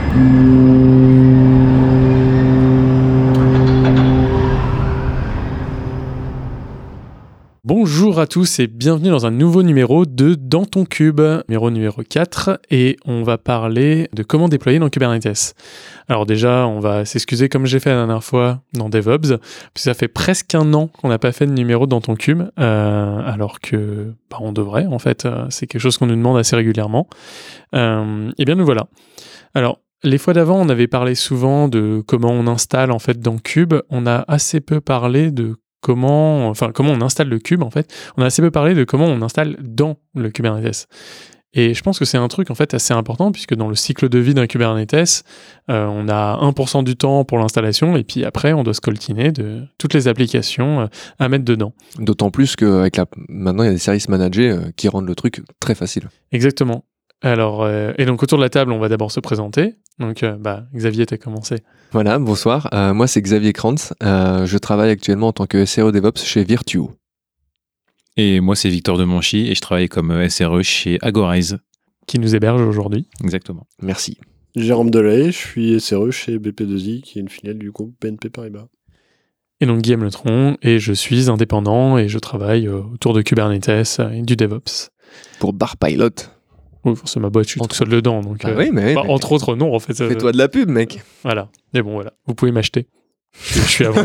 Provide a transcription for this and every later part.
Bonjour à tous et bienvenue dans un nouveau numéro de Dans ton Cube, numéro 4, et on va parler de comment déployer dans Kubernetes. Alors déjà, on va s'excuser comme j'ai fait la dernière fois dans DevOps, puisque ça fait presque un an qu'on n'a pas fait de numéro Dans ton Cube, alors que on devrait, en fait, c'est quelque chose qu'on nous demande assez régulièrement. Et bien nous voilà. Alors, les fois d'avant, on avait parlé souvent de comment on installe en fait dans Cube. On a assez peu parlé de comment on installe le cube en fait. On a assez peu parlé de comment on installe dans le Kubernetes. Et je pense que c'est un truc en fait assez important puisque dans le cycle de vie d'un Kubernetes, on a 1% du temps pour l'installation et puis après on doit scoltiner de toutes les applications à mettre dedans. D'autant plus qu'avec maintenant il y a des services managés qui rendent le truc très facile. Exactement. Alors, et donc autour de la table, on va d'abord se présenter. Donc, Xavier, t'as commencé. Voilà, bonsoir. Moi, c'est Xavier Krantz. Je travaille actuellement en tant que SRE DevOps chez Virtuo. Et moi, c'est Victor Demonchy et je travaille comme SRE chez Agorize. Qui nous héberge aujourd'hui. Exactement. Merci. Jérôme Delahaye, je suis SRE chez BP2I, qui est une filiale du groupe BNP Paribas. Et donc Guillaume Letron, et je suis indépendant et je travaille autour de Kubernetes et du DevOps. Pour Barpilot. Oui, c'est ma boîte, je suis tout seul dedans. Donc, oui, mais entre autres, non, en fait. Fais-toi de la pub, mec. Voilà. Mais bon, voilà. Vous pouvez m'acheter. Je suis à vous.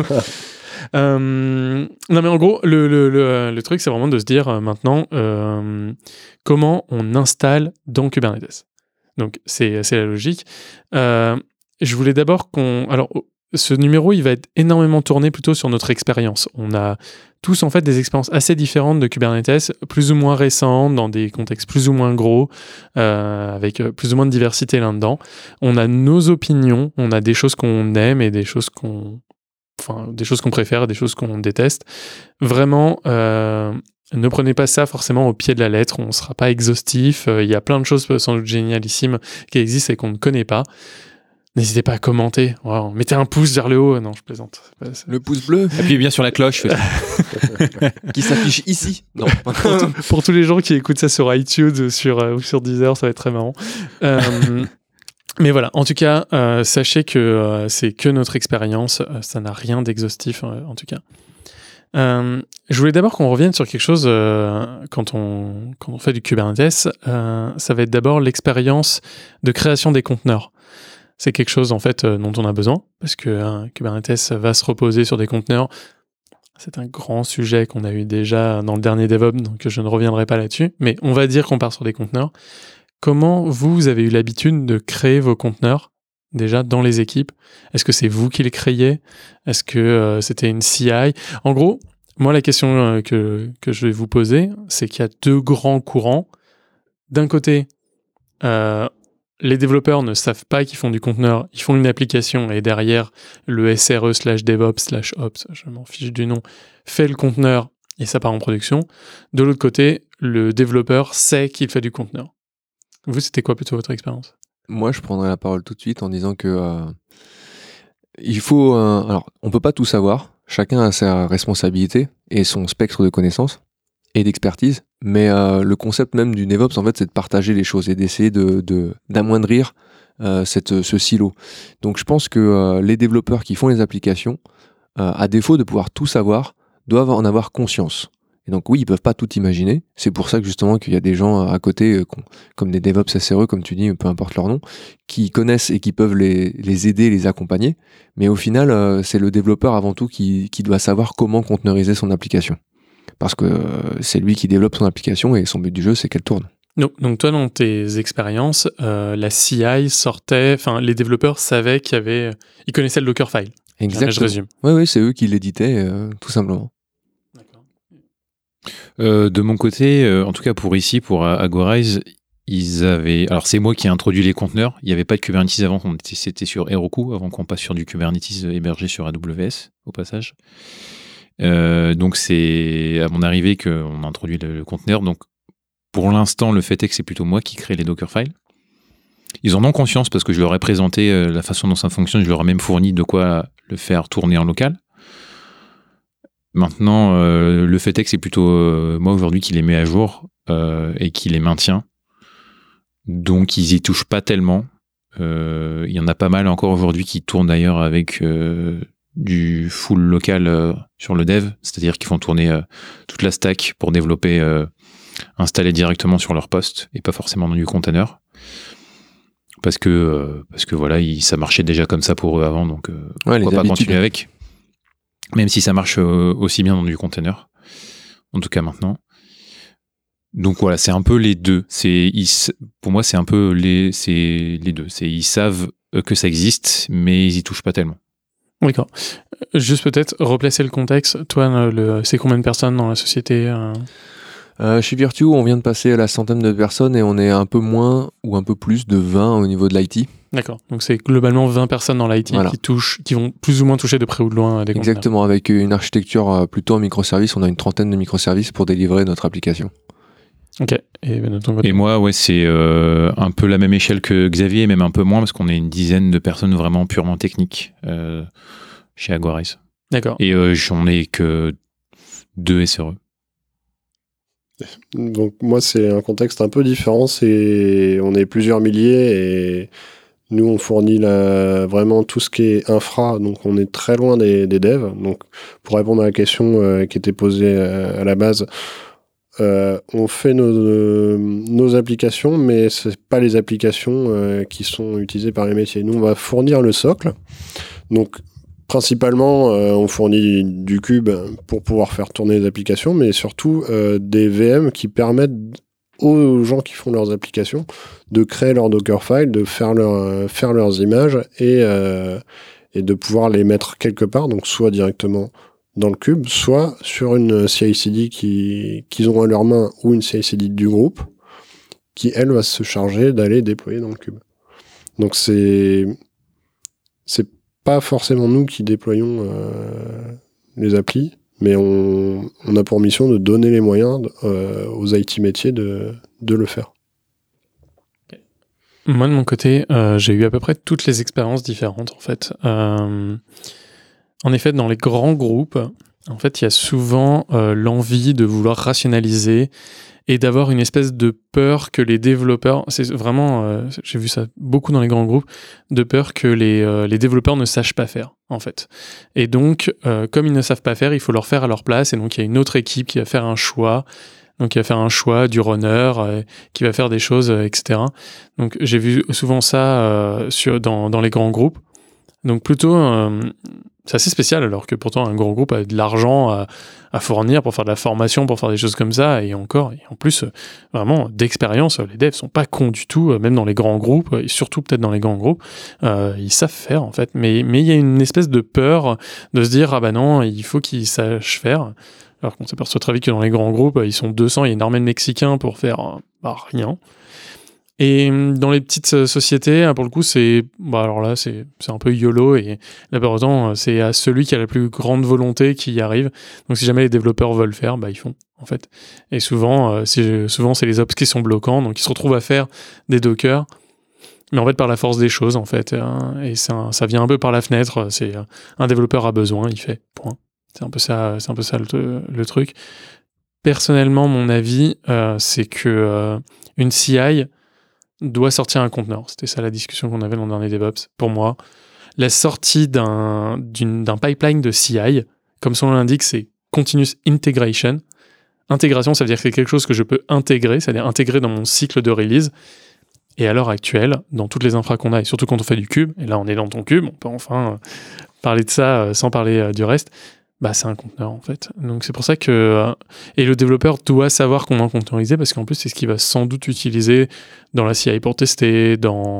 Non, mais en gros, le truc, c'est vraiment de se dire maintenant comment on installe dans Kubernetes. Donc, c'est la logique. Je voulais d'abord Alors, ce numéro, il va être énormément tourné plutôt sur notre expérience. On a tous, en fait, des expériences assez différentes de Kubernetes, plus ou moins récentes, dans des contextes plus ou moins gros, avec plus ou moins de diversité là-dedans. On a nos opinions, on a des choses qu'on aime et des choses qu'on préfère, des choses qu'on déteste. Vraiment, ne prenez pas ça forcément au pied de la lettre, on ne sera pas exhaustif. Il y a plein de choses sans doute génialissimes qui existent et qu'on ne connaît pas. N'hésitez pas à commenter. Wow. Mettez un pouce vers le haut. Non, je plaisante. Le pouce bleu. Appuyez bien sur la cloche. Qui s'affiche ici. Non. Pour tous les gens qui écoutent ça sur iTunes ou sur Deezer, ça va être très marrant. Mais voilà, en tout cas, sachez que c'est que notre expérience. Ça n'a rien d'exhaustif, en tout cas. Je voulais d'abord qu'on revienne sur quelque chose quand on fait du Kubernetes. Ça va être d'abord l'expérience de création des conteneurs. C'est quelque chose en fait dont on a besoin parce que Kubernetes va se reposer sur des conteneurs. C'est un grand sujet qu'on a eu déjà dans le dernier DevOps, donc je ne reviendrai pas là-dessus. Mais on va dire qu'on part sur des conteneurs. Comment vous avez eu l'habitude de créer vos conteneurs déjà dans les équipes? Est-ce que c'est vous qui les créiez? Est-ce que c'était une CI? En gros, moi la question que je vais vous poser, c'est qu'il y a deux grands courants. D'un côté, les développeurs ne savent pas qu'ils font du conteneur, ils font une application et derrière, le SRE/DevOps/Ops, je m'en fiche du nom, fait le conteneur et ça part en production. De l'autre côté, le développeur sait qu'il fait du conteneur. Vous, c'était quoi plutôt votre expérience? Moi, je prendrais la parole tout de suite en disant que il faut... alors, on peut pas tout savoir. Chacun a sa responsabilité et son spectre de connaissances et d'expertise, mais le concept même du DevOps, en fait, c'est de partager les choses et d'essayer d'amoindrir ce silo. Donc je pense que les développeurs qui font les applications, à défaut de pouvoir tout savoir, doivent en avoir conscience. Et donc oui, ils peuvent pas tout imaginer. C'est pour ça que justement qu'il y a des gens à côté, comme des DevOps SRE, comme tu dis, peu importe leur nom, qui connaissent et qui peuvent les aider, les accompagner. Mais au final, c'est le développeur avant tout qui doit savoir comment conteneuriser son application. Parce que c'est lui qui développe son application et son but du jeu, c'est qu'elle tourne. Donc toi, dans tes expériences, la CI sortait, les développeurs savaient ils connaissaient le Dockerfile. Exactement. Je résume. Oui, c'est eux qui l'éditaient, tout simplement. D'accord. De mon côté, en tout cas pour Agorize, ils avaient... Alors c'est moi qui ai introduit les conteneurs. Il n'y avait pas de Kubernetes avant, c'était sur Heroku, avant qu'on passe sur du Kubernetes hébergé sur AWS, au passage. Donc c'est à mon arrivée qu'on a introduit le conteneur. Donc pour l'instant, le fait est que c'est plutôt moi qui crée les Dockerfiles. Ils en ont conscience parce que je leur ai présenté la façon dont ça fonctionne. Je leur ai même fourni de quoi le faire tourner en local. Maintenant, le fait est que c'est plutôt moi aujourd'hui qui les met à jour et qui les maintient. Donc ils y touchent pas tellement. Il y en a pas mal encore aujourd'hui qui tournent d'ailleurs avec du full local sur le dev, c'est-à-dire qu'ils font tourner toute la stack pour développer, installer directement sur leur poste et pas forcément dans du container. Parce que voilà, ça marchait déjà comme ça pour eux avant, donc pourquoi pas continuer avec. Même si ça marche aussi bien dans du container, en tout cas maintenant. Donc voilà, c'est un peu les deux. Pour moi, c'est un peu les deux. Ils savent que ça existe, mais ils y touchent pas tellement. D'accord. Juste peut-être replacer le contexte. Toi, c'est combien de personnes dans la société Chez Virtue, on vient de passer à la centaine de personnes et on est un peu moins ou un peu plus de 20 au niveau de l'IT. D'accord. Donc c'est globalement 20 personnes dans l'IT Voilà. qui vont plus ou moins toucher de près ou de loin des conteneurs. Exactement, avec une architecture plutôt en microservices. On a une trentaine de microservices pour délivrer notre application. Ok. Et de ton côté. Et moi, ouais, c'est un peu la même échelle que Xavier, même un peu moins, parce qu'on est une dizaine de personnes vraiment purement techniques chez Aguarise. D'accord. Et j'en ai que 2 SRE. Donc moi, c'est un contexte un peu différent. On est plusieurs milliers et nous, on fournit vraiment tout ce qui est infra. Donc on est très loin des devs. Donc pour répondre à la question qui était posée à la base, on fait nos applications, mais c'est pas les applications qui sont utilisées par les métiers. Nous, on va fournir le socle. Donc principalement, on fournit du cube pour pouvoir faire tourner les applications, mais surtout des VM qui permettent aux gens qui font leurs applications de créer leur Dockerfile, de faire leurs images et de pouvoir les mettre quelque part, donc soit directement dans le cube, soit sur une CI/CD qu'ils ont à leur main ou une CI/CD du groupe qui, elle, va se charger d'aller déployer dans le cube. Donc c'est pas forcément nous qui déployons les applis, mais on a pour mission de donner les moyens aux IT métiers de le faire. Moi, de mon côté, j'ai eu à peu près toutes les expériences différentes, en fait. En effet, dans les grands groupes, en fait, il y a souvent l'envie de vouloir rationaliser et d'avoir une espèce de peur que les développeurs, c'est vraiment, j'ai vu ça beaucoup dans les grands groupes, de peur que les développeurs ne sachent pas faire, en fait. Et donc, comme ils ne savent pas faire, il faut leur faire à leur place, et donc il y a une autre équipe qui va faire un choix. Donc, il va faire un choix du runner, qui va faire des choses, etc. Donc, j'ai vu souvent ça dans les grands groupes. Donc, plutôt, c'est assez spécial, alors que pourtant, un grand groupe a de l'argent à fournir pour faire de la formation, pour faire des choses comme ça. Et en plus, vraiment, d'expérience, les devs sont pas cons du tout, même dans les grands groupes, et surtout peut-être dans les grands groupes. Ils savent faire, en fait. Mais il y a une espèce de peur de se dire, ah bah non, il faut qu'ils sachent faire. Alors qu'on s'aperçoit très vite que dans les grands groupes, ils sont 200, il y a une armée de Mexicains pour faire rien. Et dans les petites sociétés, pour le coup, alors là, c'est un peu YOLO, et là, par exemple, c'est à celui qui a la plus grande volonté qui y arrive. Donc si jamais les développeurs veulent faire, ils font, en fait. Et souvent, c'est les ops qui sont bloquants, donc ils se retrouvent à faire des Docker, mais en fait par la force des choses, en fait. Et ça vient un peu par la fenêtre, c'est un développeur a besoin, il fait, point. C'est un peu ça le truc. Personnellement, mon avis, c'est que une CI doit sortir un conteneur. C'était ça la discussion qu'on avait dans le dernier DevOps. Pour moi, la sortie d'un pipeline de CI, comme son nom l'indique, c'est Continuous Integration. Intégration, ça veut dire que c'est quelque chose que je peux intégrer, c'est-à-dire intégrer dans mon cycle de release. Et à l'heure actuelle, dans toutes les infras qu'on a, et surtout quand on fait du cube, et là on est dans ton cube, on peut enfin parler de ça sans parler du reste, c'est un conteneur, en fait. Donc c'est pour ça que... et le développeur doit savoir comment conteneuriser, parce qu'en plus, c'est ce qu'il va sans doute utiliser dans la CI pour tester,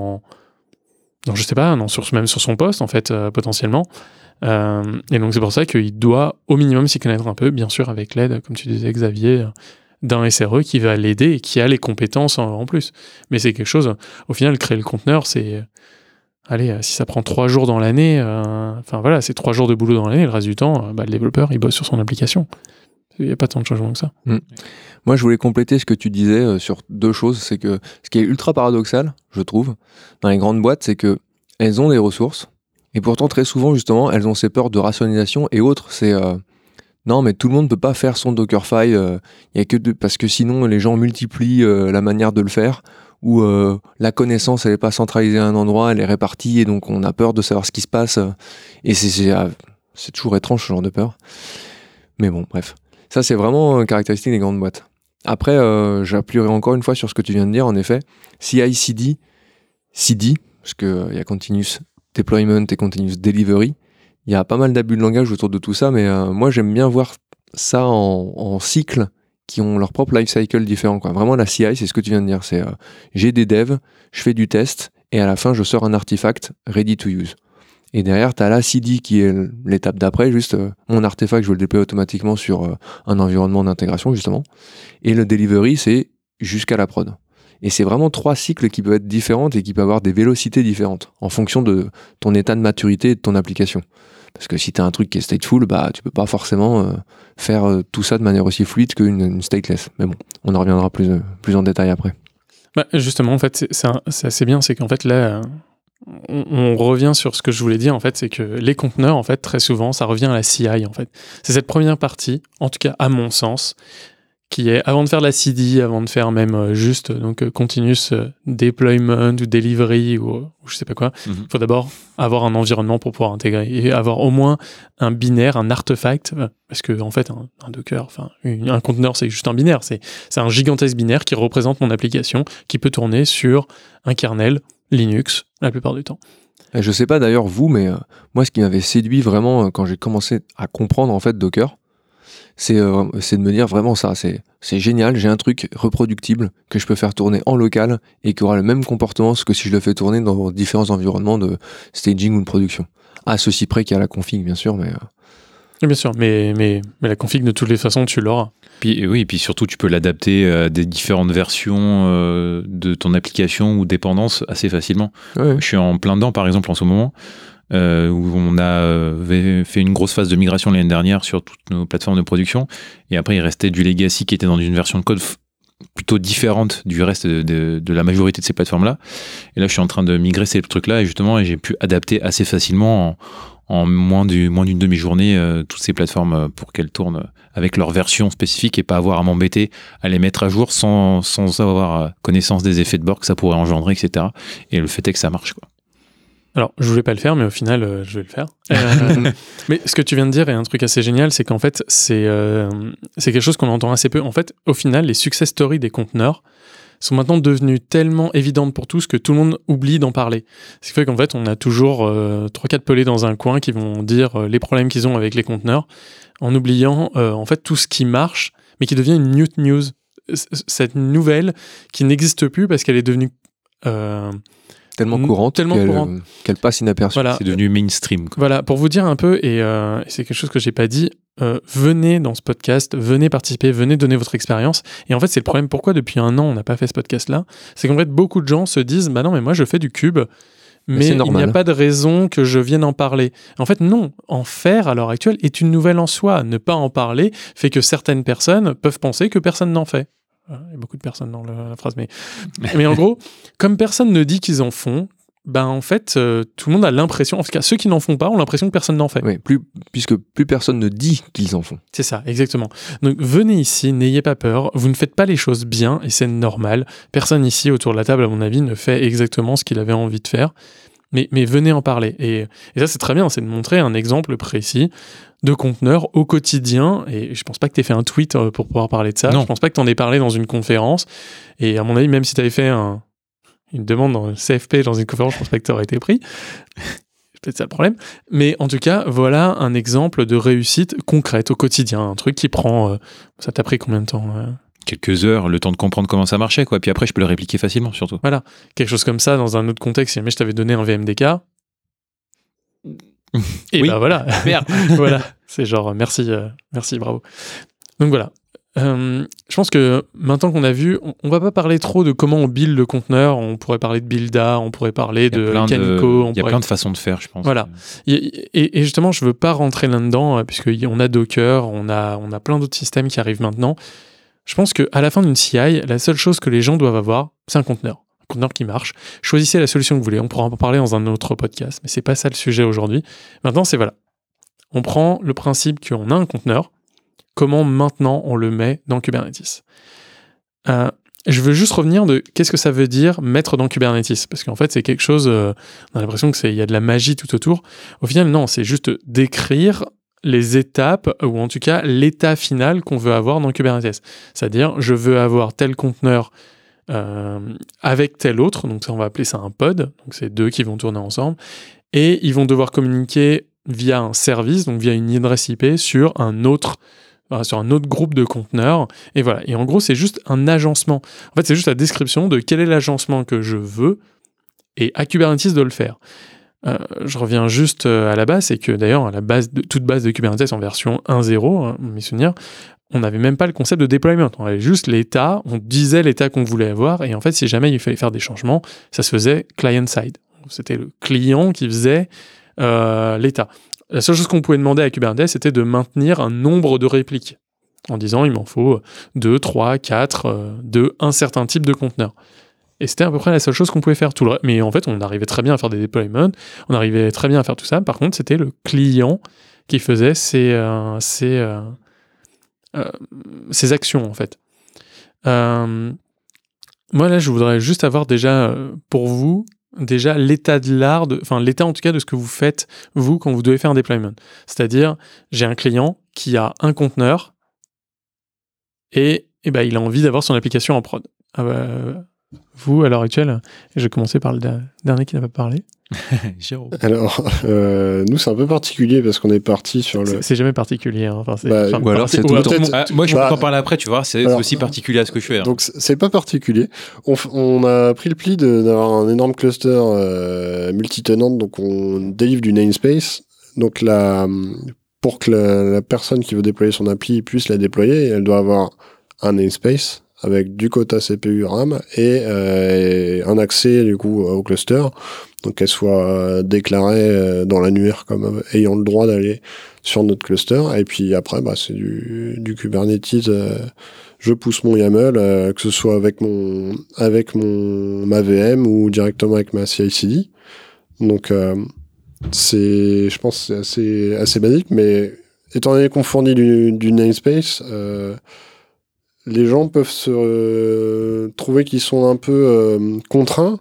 je sais pas, même sur son poste, en fait, potentiellement. Et donc c'est pour ça qu'il doit, au minimum, s'y connaître un peu, bien sûr, avec l'aide, comme tu disais, Xavier, d'un SRE qui va l'aider et qui a les compétences en plus. Mais c'est quelque chose... Au final, créer le conteneur, c'est... Allez, si ça prend 3 jours dans l'année, c'est 3 jours de boulot dans l'année, le reste du temps, le développeur, il bosse sur son application. Il n'y a pas tant de changements que ça. Moi, je voulais compléter ce que tu disais sur 2 choses. C'est que ce qui est ultra paradoxal, je trouve, dans les grandes boîtes, c'est que elles ont des ressources, et pourtant, très souvent, justement, elles ont ces peurs de rationalisation, et autres, c'est... non, mais tout le monde ne peut pas faire son Dockerfile, parce que sinon, les gens multiplient la manière de le faire, où la connaissance, elle n'est pas centralisée à un endroit, elle est répartie, et donc on a peur de savoir ce qui se passe. Et c'est toujours étrange, ce genre de peur. Mais bon, bref. Ça, c'est vraiment caractéristique des grandes boîtes. Après, j'appuierai encore une fois sur ce que tu viens de dire, en effet. CI/CD, parce qu'il y a Continuous Deployment et Continuous Delivery, il y a pas mal d'abus de langage autour de tout ça, mais moi, j'aime bien voir ça en cycles qui ont leur propre life cycle différent, quoi. Vraiment, la CI, c'est ce que tu viens de dire. C'est j'ai des devs, je fais du test, et à la fin, je sors un artefact ready to use. Et derrière, tu as la CD qui est l'étape d'après, juste mon artefact, je veux le déployer automatiquement sur un environnement d'intégration, justement. Et le delivery, c'est jusqu'à la prod. Et c'est vraiment 3 cycles qui peuvent être différents et qui peuvent avoir des vélocités différentes en fonction de ton état de maturité et de ton application. Parce que si tu as un truc qui est stateful, bah, tu peux pas forcément faire tout ça de manière aussi fluide qu'une stateless. Mais bon, on en reviendra plus en détail après. Bah, justement, en fait, c'est assez bien, c'est qu'en fait, là, on revient sur ce que je voulais dire, en fait, c'est que les conteneurs, en fait, très souvent, ça revient à la CI, en fait. C'est cette première partie, en tout cas, à mon sens, qui est, avant de faire la CD, avant de faire même juste continuous deployment ou delivery ou je sais pas quoi, faut d'abord avoir un environnement pour pouvoir intégrer et avoir au moins un binaire, un artefact, parce que en fait un Docker, enfin un conteneur c'est juste un binaire, c'est un gigantesque binaire qui représente mon application qui peut tourner sur un kernel Linux la plupart du temps. Et je sais pas d'ailleurs vous, mais moi ce qui m'avait séduit vraiment quand j'ai commencé à comprendre en fait Docker, c'est de me dire vraiment ça, c'est génial, j'ai un truc reproductible que je peux faire tourner en local et qui aura le même comportement que si je le fais tourner dans différents environnements de staging ou de production. À ceci près qu'il y a la config, bien sûr, mais... Bien sûr, mais la config, de toutes les façons, tu l'auras. Puis surtout, tu peux l'adapter à des différentes versions de ton application ou dépendance assez facilement. Ouais. Je suis en plein dedans, par exemple, en ce moment, où on a fait une grosse phase de migration l'année dernière sur toutes nos plateformes de production. Et après, il restait du legacy qui était dans une version de code plutôt différente du reste de la majorité de ces plateformes-là. Et là, je suis en train de migrer ces trucs-là, et justement, j'ai pu adapter assez facilement en moins d'une demi-journée toutes ces plateformes pour qu'elles tournent avec leur version spécifique et pas avoir à m'embêter à les mettre à jour sans avoir connaissance des effets de bord que ça pourrait engendrer, etc. Et le fait est que ça marche, quoi. Alors, je voulais pas le faire, mais au final, je vais le faire. Mais ce que tu viens de dire est un truc assez génial, c'est qu'en fait, c'est quelque chose qu'on entend assez peu. En fait, au final, les success stories des conteneurs sont maintenant devenues tellement évidentes pour tous que tout le monde oublie d'en parler. Ce qui fait qu'en fait, on a toujours 3-4 pelés dans un coin qui vont dire les problèmes qu'ils ont avec les conteneurs, en oubliant en fait tout ce qui marche, mais qui devient une news. Cette nouvelle qui n'existe plus parce qu'elle est devenue... tellement courante qu'elle passe inaperçue. Voilà. C'est devenu mainstream, quoi. Voilà, pour vous dire un peu, et c'est quelque chose que j'ai pas dit, venez dans ce podcast, venez participer, venez donner votre expérience. Et en fait, c'est le problème, pourquoi depuis 1 an on n'a pas fait ce podcast-là, c'est qu'en fait, beaucoup de gens se disent, bah non, mais moi je fais du cube, mais il n'y a pas de raison que je vienne en parler. En fait, non, en faire à l'heure actuelle est une nouvelle en soi. Ne pas en parler fait que certaines personnes peuvent penser que personne n'en fait. Il y a beaucoup de personnes dans la phrase, mais en gros, comme personne ne dit qu'ils en font, ben en fait, tout le monde a l'impression, en tout cas ceux qui n'en font pas ont l'impression que personne n'en fait. Oui, puisque plus personne ne dit qu'ils en font. C'est ça, exactement. Donc venez ici, n'ayez pas peur, vous ne faites pas les choses bien et c'est normal. Personne ici autour de la table, à mon avis, ne fait exactement ce qu'il avait envie de faire. Mais venez en parler. Et ça, c'est très bien, c'est de montrer un exemple précis de conteneur au quotidien. Et je pense pas que tu aies fait un tweet pour pouvoir parler de ça. Non. Je pense pas que tu en aies parlé dans une conférence. Et à mon avis, même si tu avais fait une demande dans le CFP dans une conférence, je pense pas que tu aurais été pris. C'est peut-être ça le problème. Mais en tout cas, voilà un exemple de réussite concrète au quotidien. Un truc qui prend... ça t'a pris combien de temps Quelques heures, le temps de comprendre comment ça marchait, quoi. Puis après, je peux le répliquer facilement, surtout. Voilà, quelque chose comme ça dans un autre contexte. Si jamais je t'avais donné un VMDK, et oui. bah voilà, Merde. voilà, c'est genre merci, bravo. Donc voilà. Je pense que maintenant qu'on a vu, on va pas parler trop de comment on build le conteneur. On pourrait parler de Builda, on pourrait parler de Canico. Il y a plein de façons de faire, je pense. Voilà. Et justement, je veux pas rentrer là-dedans puisqu'on a Docker, on a plein d'autres systèmes qui arrivent maintenant. Je pense qu'à la fin d'une CI, la seule chose que les gens doivent avoir, c'est un conteneur. Un conteneur qui marche. Choisissez la solution que vous voulez. On pourra en parler dans un autre podcast, mais c'est pas ça le sujet aujourd'hui. Maintenant, c'est voilà. On prend le principe qu'on a un conteneur. Comment maintenant on le met dans Kubernetes ? je veux juste revenir de qu'est-ce que ça veut dire mettre dans Kubernetes, parce qu'en fait c'est quelque chose, on a l'impression que il y a de la magie tout autour. Au final non, c'est juste décrire les étapes, ou en tout cas l'état final qu'on veut avoir dans Kubernetes. C'est-à-dire, je veux avoir tel conteneur avec tel autre, donc ça, on va appeler ça un pod, donc c'est 2 qui vont tourner ensemble, et ils vont devoir communiquer via un service, donc via une adresse IP sur un autre groupe de conteneurs, et voilà. Et en gros, c'est juste un agencement. En fait, c'est juste la description de quel est l'agencement que je veux, et à Kubernetes de le faire. Je reviens juste à la base, c'est que d'ailleurs, à la base toute base de Kubernetes en version 1.0, hein, mes souvenirs, on n'avait même pas le concept de deployment. On avait juste l'état, on disait l'état qu'on voulait avoir, et en fait, si jamais il fallait faire des changements, ça se faisait client-side. C'était le client qui faisait l'état. La seule chose qu'on pouvait demander à Kubernetes, c'était de maintenir un nombre de répliques, en disant il m'en faut 2, 3, 4, de un certain type de conteneur. Et c'était à peu près la seule chose qu'on pouvait faire. Mais en fait, on arrivait très bien à faire des deployments, on arrivait très bien à faire tout ça. Par contre, c'était le client qui faisait ces actions, en fait. Moi, là, je voudrais juste avoir déjà, pour vous, l'état de l'art, l'état en tout cas de ce que vous faites, vous, quand vous devez faire un deployment. C'est-à-dire, j'ai un client qui a un conteneur et il a envie d'avoir son application en prod. Vous, à l'heure actuelle, je vais commencer par le dernier qui n'a pas parlé. Jérôme. Alors, nous, c'est un peu particulier parce qu'on est parti sur le... C'est jamais particulier. Hein. Enfin, ou alors c'est tout le temps. Moi, je peux t'en parler après, tu vois, c'est aussi particulier à ce que je fais. Hein. Donc, c'est pas particulier. On a pris le pli d'avoir un énorme cluster multitenant, donc on délivre du namespace. Donc, pour que la personne qui veut déployer son appli puisse la déployer, elle doit avoir un namespace avec du quota CPU RAM et un accès du coup au cluster, donc qu'elle soit déclarée dans l'annuaire comme ayant le droit d'aller sur notre cluster. Et puis après, c'est du Kubernetes. Je pousse mon YAML, que ce soit avec ma VM ou directement avec ma CI/CD. Donc je pense que c'est assez basique, mais étant donné qu'on fournit du namespace, les gens peuvent se trouver qu'ils sont un peu contraints,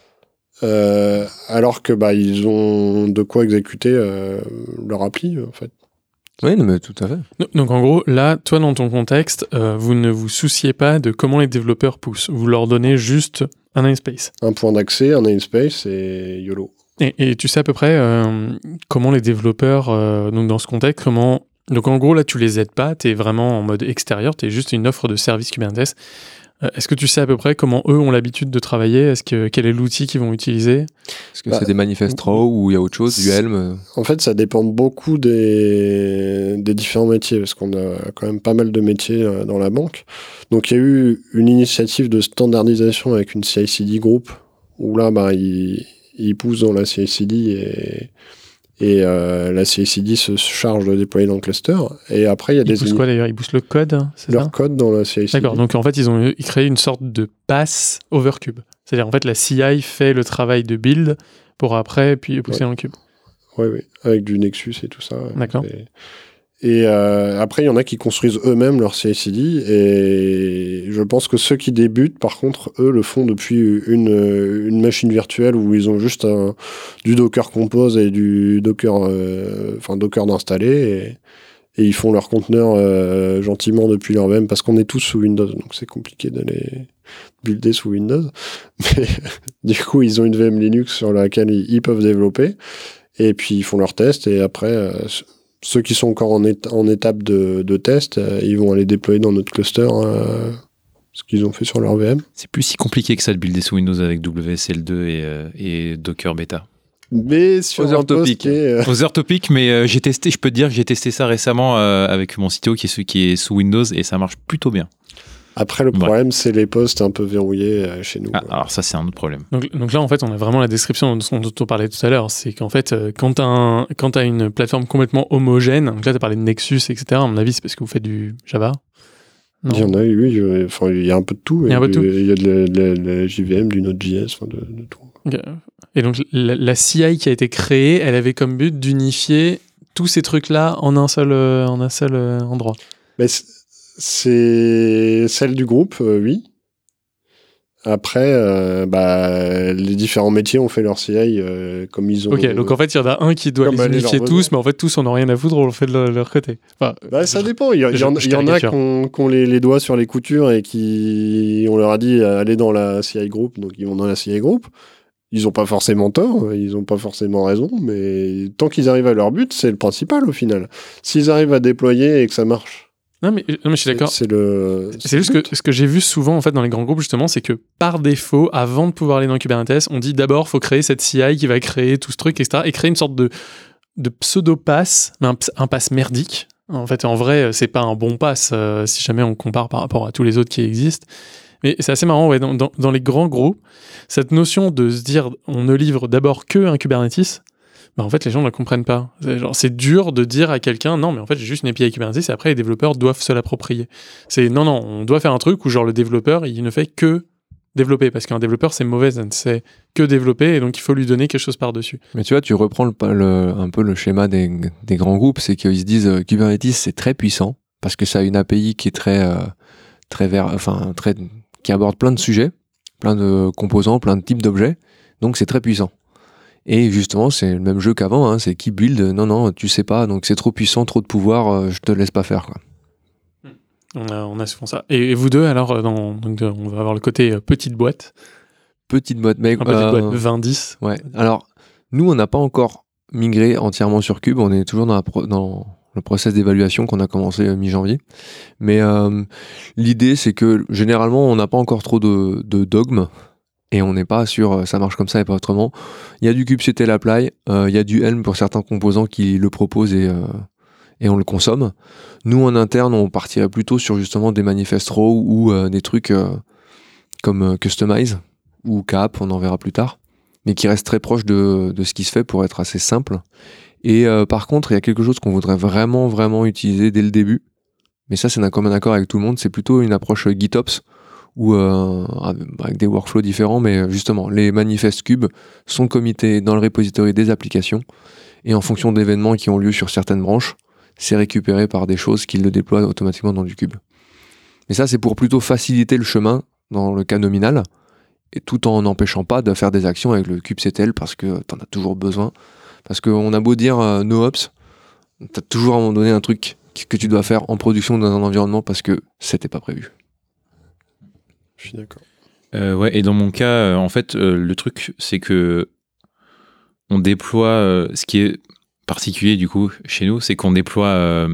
alors que ils ont de quoi exécuter leur appli, en fait. Oui, mais tout à fait. Donc en gros, là, toi, dans ton contexte, vous ne vous souciez pas de comment les développeurs poussent. Vous leur donnez juste un namespace. Un point d'accès, un namespace et YOLO. Et tu sais à peu près comment les développeurs, donc dans ce contexte, Donc en gros, là, tu les aides pas, tu es vraiment en mode extérieur, tu es juste une offre de service Kubernetes. Est-ce que tu sais à peu près comment eux ont l'habitude de travailler ? Quel est l'outil qu'ils vont utiliser ? Est-ce que c'est des manifestes raw ou il y a autre chose, du Helm ? En fait, ça dépend beaucoup des différents métiers, parce qu'on a quand même pas mal de métiers dans la banque. Donc il y a eu une initiative de standardisation avec une CI/CD group, où là, ils poussent dans la CI/CD et la CI/CD se charge de déployer dans le cluster. Et après, il y a Ils poussent quoi d'ailleurs ? Ils poussent le code, c'est ça ? Leur code dans la CI/CD. D'accord, donc en fait, ils ont créé une sorte de pass over cube. C'est-à-dire, en fait, la CI fait le travail de build pour après, puis pousser dans le cube. Oui, avec du Nexus et tout ça. D'accord. Et après, il y en a qui construisent eux-mêmes leur CI/CD, et je pense que ceux qui débutent, par contre, eux, le font depuis une machine virtuelle où ils ont juste du Docker Compose et du Docker, Docker d'installer, et ils font leur conteneur gentiment depuis leur VM, parce qu'on est tous sous Windows, donc c'est compliqué d'aller builder sous Windows. Mais du coup, ils ont une VM Linux sur laquelle ils peuvent développer, et puis ils font leurs tests, et après... ceux qui sont encore en étape de test, ils vont aller déployer dans notre cluster ce qu'ils ont fait sur leur VM. C'est plus si compliqué que ça de builder sous Windows avec WSL2 et Docker Beta. Mais sur Other un post Topic. Other Topic, mais je peux te dire que j'ai testé ça récemment avec mon CTO qui est sous Windows et ça marche plutôt bien. Après, le problème, c'est les postes un peu verrouillés chez nous. Alors ça, c'est un autre problème. Donc là, en fait, on a vraiment la description dont on parlait tout à l'heure. C'est qu'en fait, quand tu as une plateforme complètement homogène, donc là, tu as parlé de Nexus, etc. À mon avis, c'est parce que vous faites du Java ? Non. Il y en a, oui. Il y a un peu de tout. Il y a de la JVM, du Node.js, de tout. Okay. Et donc, la CI qui a été créée, elle avait comme but d'unifier tous ces trucs-là en un seul endroit. Mais c'est celle du groupe, oui. Après, les différents métiers ont fait leur CI comme ils ont. Ok, donc en fait, il y en a un qui doit les unifier tous, mais en fait, tous, on n'a rien à foutre, on le fait de leur côté. Enfin, ça dépend. Il y en a qui ont les doigts sur les coutures et on leur a dit allez dans la CI Group, donc ils vont dans la CI Group. Ils n'ont pas forcément tort, ils n'ont pas forcément raison, mais tant qu'ils arrivent à leur but, c'est le principal au final. S'ils arrivent à déployer et que ça marche. Non, mais je suis d'accord. C'est juste que ce que j'ai vu souvent en fait dans les grands groupes justement, c'est que par défaut, avant de pouvoir aller dans Kubernetes, on dit d'abord faut créer cette CI qui va créer tout ce truc, etc. et créer une sorte de pseudo-pass, mais un pass merdique. En fait, en vrai, c'est pas un bon pass si jamais on compare par rapport à tous les autres qui existent. Mais c'est assez marrant, ouais, dans les grands groupes, cette notion de se dire on ne livre d'abord que un Kubernetes, en fait, les gens ne le comprennent pas. C'est dur de dire à quelqu'un, non, mais en fait, j'ai juste une API Kubernetes et après, les développeurs doivent se l'approprier. Non, on doit faire un truc où, genre, le développeur, il ne fait que développer, parce qu'un développeur, c'est mauvais, ça ne sait que développer, et donc il faut lui donner quelque chose par-dessus. Mais tu vois, tu reprends un peu le schéma des grands groupes, c'est qu'ils se disent Kubernetes, c'est très puissant, parce que ça a une API qui est qui aborde plein de sujets, plein de composants, plein de types d'objets, donc c'est très puissant. Et justement, c'est le même jeu qu'avant, hein, c'est qui build, non, tu sais pas, donc c'est trop puissant, trop de pouvoir, je te laisse pas faire, quoi. On a souvent ça. Et vous deux, alors, on va avoir le côté petite boîte. Petite boîte, mais... petite boîte 20-10. Ouais, alors, nous, on n'a pas encore migré entièrement sur Kube, on est toujours dans le process d'évaluation qu'on a commencé mi-janvier. Mais l'idée, c'est que, généralement, on n'a pas encore trop de dogmes, et on n'est pas sur ça marche comme ça et pas autrement. Il y a du kubectl apply, il y a du Helm pour certains composants qui le proposent et on le consomme. Nous, en interne, on partirait plutôt sur justement des manifest raw ou des trucs comme Customize ou Cap, on en verra plus tard, mais qui restent très proches de ce qui se fait pour être assez simple. Et par contre, il y a quelque chose qu'on voudrait vraiment, vraiment utiliser dès le début, mais ça, c'est un commun accord avec tout le monde, c'est plutôt une approche GitOps, ou avec des workflows différents, mais justement, les manifestes Kube sont committés dans le repository des applications, et en fonction d'événements qui ont lieu sur certaines branches, c'est récupéré par des choses qui le déploient automatiquement dans du Kube. Mais ça, c'est pour plutôt faciliter le chemin dans le cas nominal, et tout en n'empêchant pas de faire des actions avec le kubectl, parce que t'en as toujours besoin. Parce qu'on a beau dire no-ops, t'as toujours à un moment donné un truc que tu dois faire en production dans un environnement parce que c'était pas prévu. Je suis d'accord. Ouais, et dans mon cas, en fait, le truc, c'est que on déploie, ce qui est particulier du coup chez nous, c'est qu'on déploie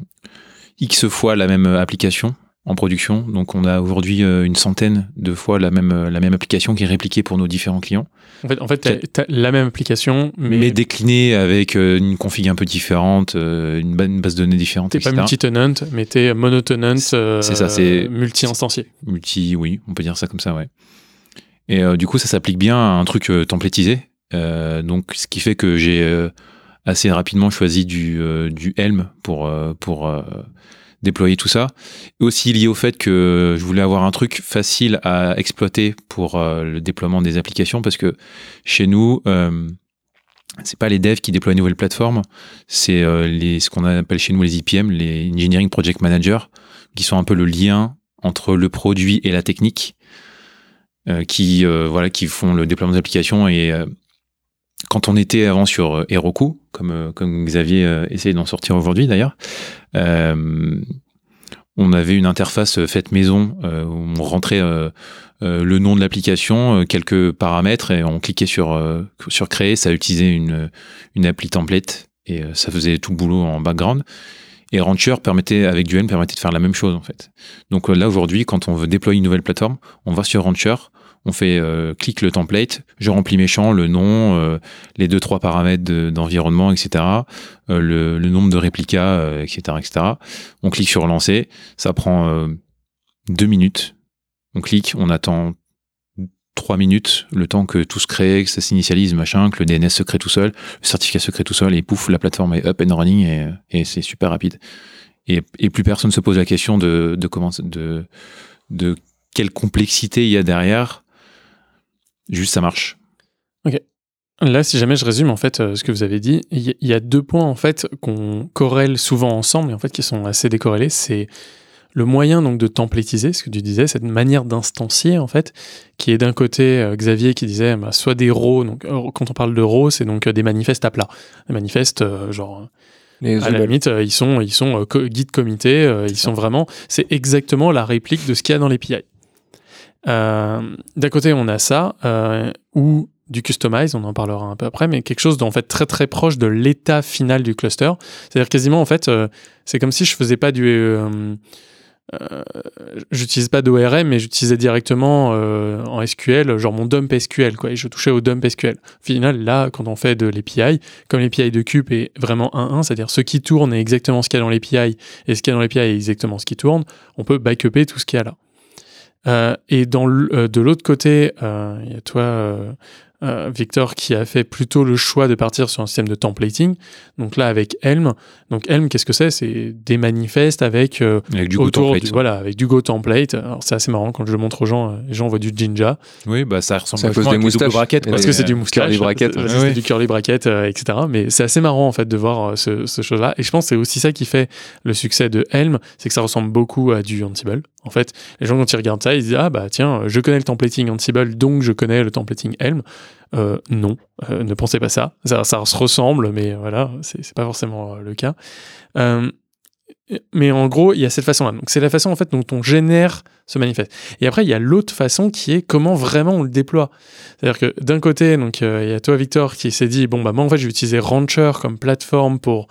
X fois la même application en production. Donc on a aujourd'hui une centaine de fois la même application qui est répliquée pour nos différents clients. En fait t'as la même application, mais déclinée avec une config un peu différente, une base de données différente, t'es etc. pas multi-tenant, mais t'es mono-tenant, c'est ça, c'est multi-instancié. Oui, on peut dire ça comme ça, ouais. Et du coup, ça s'applique bien à un truc templétisé. Donc, ce qui fait que j'ai assez rapidement choisi du Helm pour déployer tout ça. Et aussi lié au fait que je voulais avoir un truc facile à exploiter pour le déploiement des applications, parce que chez nous, c'est pas les devs qui déploient une nouvelle plateforme, c'est ce qu'on appelle chez nous les IPM, les Engineering Project Managers, qui sont un peu le lien entre le produit et la technique, qui font le déploiement des applications. Et quand on était avant sur Heroku, comme Xavier essaye d'en sortir aujourd'hui d'ailleurs, on avait une interface faite maison où on rentrait le nom de l'application, quelques paramètres, et on cliquait sur créer, ça utilisait une appli template et ça faisait tout le boulot en background. Et Rancher avec du Helm permettait de faire la même chose en fait. Donc là aujourd'hui, quand on veut déployer une nouvelle plateforme, on va sur Rancher, on fait clique le template, je remplis mes champs, le nom, les 2-3 paramètres d'environnement, etc., le nombre de réplicas, etc., etc. On clique sur lancer, ça prend 2 minutes. On clique, on attend 3 minutes, le temps que tout se crée, que ça s'initialise, machin, que le DNS se crée tout seul, le certificat se crée tout seul, et pouf, la plateforme est up and running, et c'est super rapide. Et plus personne se pose la question de quelle complexité il y a derrière. Juste, ça marche. Ok. Là, si jamais je résume en fait ce que vous avez dit, il y a 2 points en fait qu'on corrèle souvent ensemble et en fait qui sont assez décorrélés. C'est le moyen donc de templatiser, ce que tu disais, cette manière d'instancier en fait, qui est d'un côté Xavier qui disait soit des RAW, donc quand on parle de RAW, c'est donc des manifestes à plat, des manifestes genre à la limite ils sont guide comité, ils sont vraiment, c'est exactement la réplique de ce qu'il y a dans l'API. D'un côté on a ça ou du customize, on en parlera un peu après, mais quelque chose d'en fait très très proche de l'état final du cluster. C'est-à-dire quasiment en fait, c'est comme si je faisais pas j'utilise pas d'ORM, mais j'utilisais directement en SQL, genre mon dump SQL, quoi, et je touchais au dump SQL. Au final, là, quand on fait de l'API, comme l'API de Cube est vraiment 1-1, c'est-à-dire ce qui tourne est exactement ce qu'il y a dans l'API, et ce qu'il y a dans l'API est exactement ce qui tourne, on peut backuper tout ce qu'il y a là. Et de l'autre côté, il y a toi, Victor, qui a fait plutôt le choix de partir sur un système de templating. Donc là, avec Helm. Donc Helm, qu'est-ce que c'est ? C'est des manifestes avec du Go template. Avec du Go template. Alors c'est assez marrant quand je le montre aux gens. Les gens voient du Jinja. Oui, bah ça ressemble à cause des moustaches. Parce que c'est du moustache. Curly bracket. C'est du curly bracket, etc. Mais c'est assez marrant en fait de voir ce chose-là. Et je pense que c'est aussi ça qui fait le succès de Helm, c'est que ça ressemble beaucoup à du Ansible. En fait, les gens quand ils regardent ça, ils se disent ah bah tiens, je connais le templating Ansible, donc je connais le templating Helm. Non, ne pensez pas ça. Ça se ressemble, mais voilà, c'est pas forcément le cas. Mais en gros, il y a cette façon-là. Donc c'est la façon en fait dont on génère ce manifeste. Et après, il y a l'autre façon qui est comment vraiment on le déploie. C'est-à-dire que d'un côté, donc il y a toi Victor qui s'est dit bon bah moi en fait je vais utiliser Rancher comme plateforme pour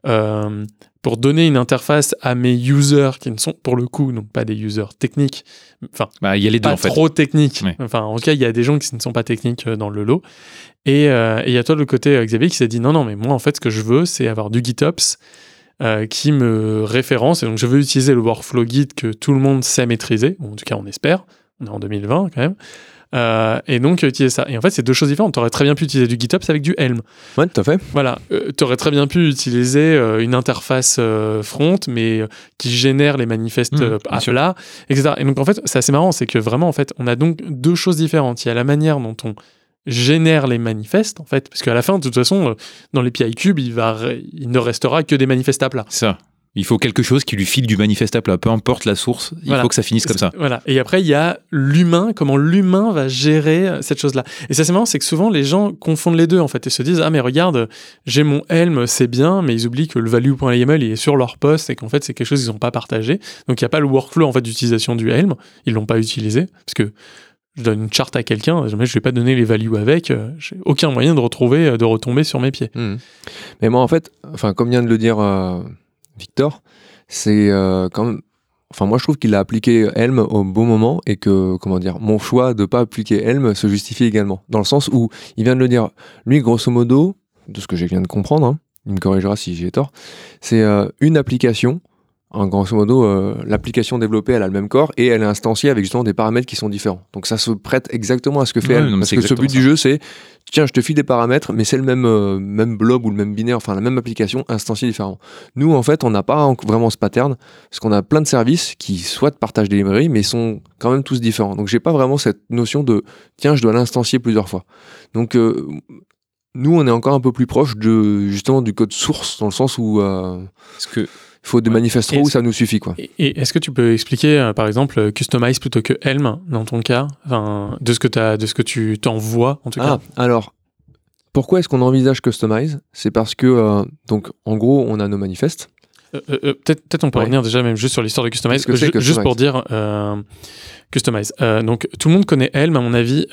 donner une interface à mes users qui ne sont pour le coup donc pas des users techniques. Enfin, il y a les deux pas en fait. Trop techniques. Ouais. Enfin, en tout cas, il y a des gens qui ne sont pas techniques dans le lot. Et il y a toi de l'autre côté Xavier qui s'est dit non mais moi en fait ce que je veux c'est avoir du GitOps qui me référence, et donc je veux utiliser le workflow Git que tout le monde sait maîtriser, ou en tout cas on espère, on est en 2020 quand même, et donc utiliser ça. Et en fait c'est deux choses différentes, tu aurais très bien pu utiliser du GitOps avec du Helm. Ouais, tout à fait. Voilà, tu aurais très bien pu utiliser une interface front, mais qui génère les manifestes à plat, etc. Et donc en fait c'est assez marrant, c'est que vraiment en fait on a donc deux choses différentes. Il y a la manière dont on génère les manifestes en fait, parce qu'à la fin de toute façon dans l'API Cube il ne restera que des manifestes à plat. Ça, il faut quelque chose qui lui file du manifeste à plat, peu importe la source, il faut que ça finisse comme ça. Voilà. Et après il y a l'humain, comment l'humain va gérer cette chose là, et ça c'est marrant, c'est que souvent les gens confondent les deux en fait et se disent ah mais regarde j'ai mon Helm, c'est bien, mais ils oublient que le value.yml il est sur leur poste et qu'en fait c'est quelque chose qu'ils n'ont pas partagé, donc il n'y a pas le workflow en fait d'utilisation du Helm, ils l'ont pas utilisé parce que je donne une charte à quelqu'un, jamais je vais pas donner les values avec, j'ai aucun moyen de retomber sur mes pieds. Mais moi en fait, comme vient de le dire Victor, c'est quand même, moi je trouve qu'il a appliqué Helm au bon moment et que, mon choix de pas appliquer Helm se justifie également, dans le sens où il vient de le dire, lui grosso modo, de ce que je viens de comprendre, il me corrigera si j'ai tort, c'est une application. Grosso modo, l'application développée, elle a le même corps et elle est instanciée avec justement des paramètres qui sont différents. Donc ça se prête exactement à ce que fait Helm. Parce que ce but du jeu, c'est tiens, je te file des paramètres, mais c'est le même blob ou le même binaire, la même application instanciée différemment. Nous, en fait, on n'a pas vraiment ce pattern parce qu'on a plein de services qui soit partagent des librairies, mais sont quand même tous différents. Donc j'ai pas vraiment cette notion de tiens, je dois l'instancier plusieurs fois. Donc nous, on est encore un peu plus proche justement du code source dans le sens où il faut des manifestes où ça nous suffit, quoi. Et est-ce que tu peux expliquer, par exemple, Customize plutôt que Helm, dans ton cas, de ce que tu t'envoies, en tout cas? Alors, pourquoi est-ce qu'on envisage Customize ? C'est parce que, donc, en gros, on a nos manifestes. Peut-être on peut revenir déjà même juste sur l'histoire de Customize. Juste pour dire Customize. Donc tout le monde connaît Helm à mon avis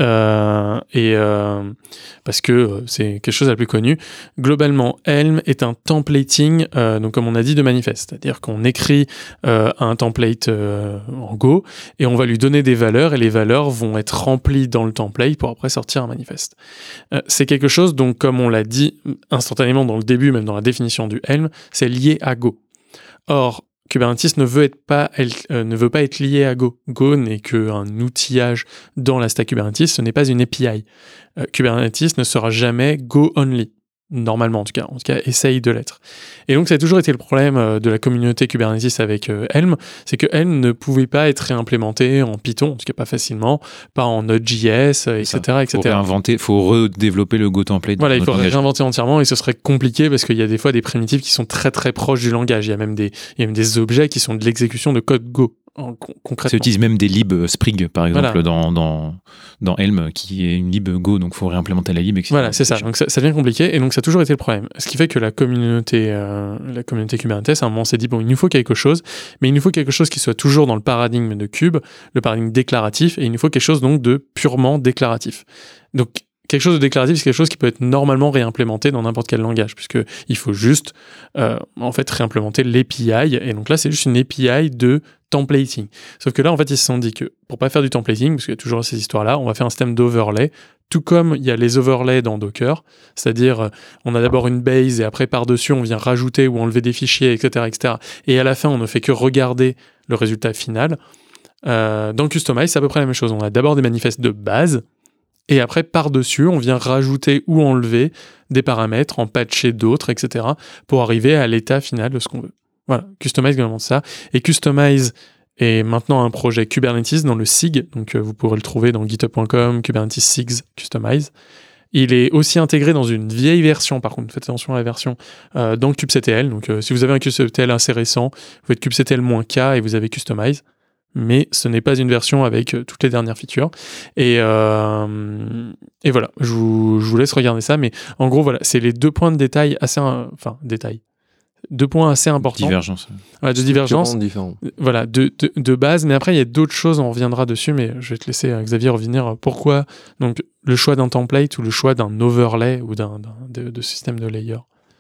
parce que c'est quelque chose de la plus connue. Globalement, Helm est un templating, donc comme on a dit, de manifeste. C'est-à-dire qu'on écrit un template en Go et on va lui donner des valeurs et les valeurs vont être remplies dans le template pour après sortir un manifeste. C'est quelque chose donc comme on l'a dit instantanément dans le début, même dans la définition du Helm, c'est lié à Go. Or, Kubernetes ne veut pas être lié à Go. Go n'est qu'un outillage dans la stack Kubernetes, ce n'est pas une API. Kubernetes ne sera jamais Go only. normalement en tout cas essaye de l'être. Et donc ça a toujours été le problème de la communauté Kubernetes avec Helm, c'est que Helm ne pouvait pas être réimplémenté en Python, en tout cas pas facilement, pas en Node.js, etc. Faut redévelopper le Go template. Voilà, il faudrait réinventer entièrement et ce serait compliqué parce qu'il y a des fois des primitives qui sont très très proches du langage. Il y a même des objets qui sont de l'exécution de code Go. Concrètement. Ça utilise même des libs Sprig, par exemple, dans Helm, qui est une lib Go, donc il faut réimplémenter la lib, etc. Voilà, c'est ça. Donc ça devient compliqué, et donc ça a toujours été le problème. Ce qui fait que la communauté Kubernetes, à un moment, s'est dit, bon, il nous faut quelque chose, mais il nous faut quelque chose qui soit toujours dans le paradigme de Kube, le paradigme déclaratif, et il nous faut quelque chose donc de purement déclaratif. Donc, quelque chose de déclaratif, c'est quelque chose qui peut être normalement réimplémenté dans n'importe quel langage, puisqu'il faut juste, en fait, réimplémenter l'API, et donc là, c'est juste une API de templating. Sauf que là, en fait, ils se sont dit que pour pas faire du templating, parce qu'il y a toujours ces histoires-là, on va faire un système d'overlay, tout comme il y a les overlays dans Docker, c'est-à-dire on a d'abord une base et après par-dessus, on vient rajouter ou enlever des fichiers, etc., etc. Et à la fin, on ne fait que regarder le résultat final. Dans Kustomize, c'est à peu près la même chose. On a d'abord des manifestes de base, et après, par-dessus, on vient rajouter ou enlever des paramètres, en patcher d'autres, etc., pour arriver à l'état final de ce qu'on veut. Voilà, Kustomize, globalement, ça. Et Kustomize est maintenant un projet Kubernetes dans le SIG, donc vous pourrez le trouver dans github.com, Kubernetes SIGs Kustomize. Il est aussi intégré dans une vieille version, par contre, faites attention à la version, dans kubectl. Donc, si vous avez un kubectl assez récent, vous faites kubectl-k et vous avez Kustomize. Mais ce n'est pas une version avec toutes les dernières features. Et voilà, je vous laisse regarder ça. Mais en gros, voilà, c'est les deux points de détail assez... Deux points assez importants. Divergence. Ouais, de divergence. Différents. Voilà, de base. Mais après, il y a d'autres choses, on reviendra dessus. Mais je vais te laisser, Xavier, revenir. Pourquoi donc, le choix d'un template ou le choix d'un overlay ou de système de layer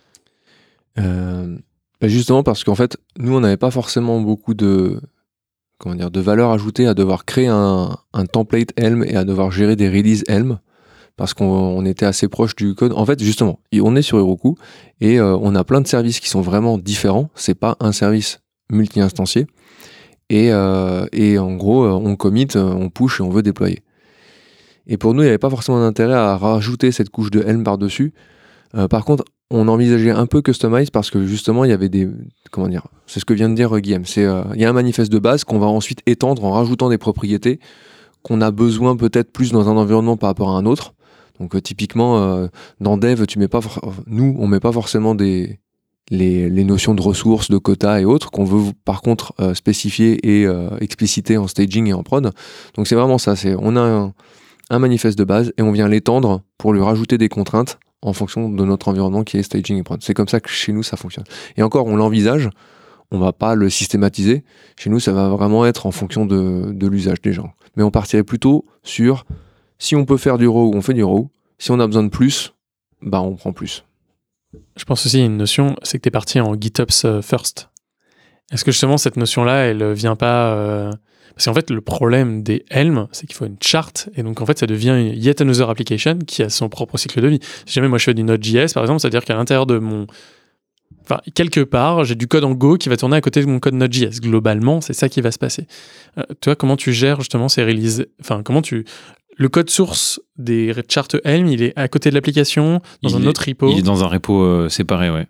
Justement parce qu'en fait, nous, on n'avait pas forcément beaucoup de valeur ajoutée à devoir créer un template Helm et à devoir gérer des releases Helm, parce qu'on était assez proche du code. En fait, justement, on est sur Heroku et on a plein de services qui sont vraiment différents. C'est pas un service multi-instancié. Et en gros, on commit, on push et on veut déployer. Et pour nous, il n'y avait pas forcément d'intérêt à rajouter cette couche de Helm par-dessus. Par contre, on envisageait un peu Kustomize parce que justement, il y avait c'est ce que vient de dire Guillaume. Il y a un manifeste de base qu'on va ensuite étendre en rajoutant des propriétés qu'on a besoin peut-être plus dans un environnement par rapport à un autre. Donc typiquement, dans Dev, on met pas forcément les notions de ressources, de quotas et autres, qu'on veut par contre spécifier et expliciter en staging et en prod. Donc c'est vraiment ça, on a un manifeste de base et on vient l'étendre pour lui rajouter des contraintes en fonction de notre environnement qui est staging et prod. C'est comme ça que chez nous ça fonctionne. Et encore, on l'envisage, on va pas le systématiser. Chez nous, ça va vraiment être en fonction de l'usage des gens. Mais on partirait plutôt sur, si on peut faire du raw, on fait du raw. Si on a besoin de plus, on prend plus. Je pense aussi, il y a une notion, c'est que tu es parti en GitOps first. Est-ce que justement, cette notion-là, elle vient pas... Parce qu'en fait, le problème des Helm, c'est qu'il faut une charte, et donc en fait, ça devient une yet another application qui a son propre cycle de vie. Si jamais moi je fais du Node.js, par exemple, c'est-à-dire qu'à l'intérieur de mon... Enfin, quelque part, j'ai du code en Go qui va tourner à côté de mon code Node.js. Globalement, c'est ça qui va se passer. Toi, comment tu gères justement ces releases? Enfin, le code source des charts Helm, il est à côté de l'application, dans un autre repo? Il est dans un repo séparé, ouais.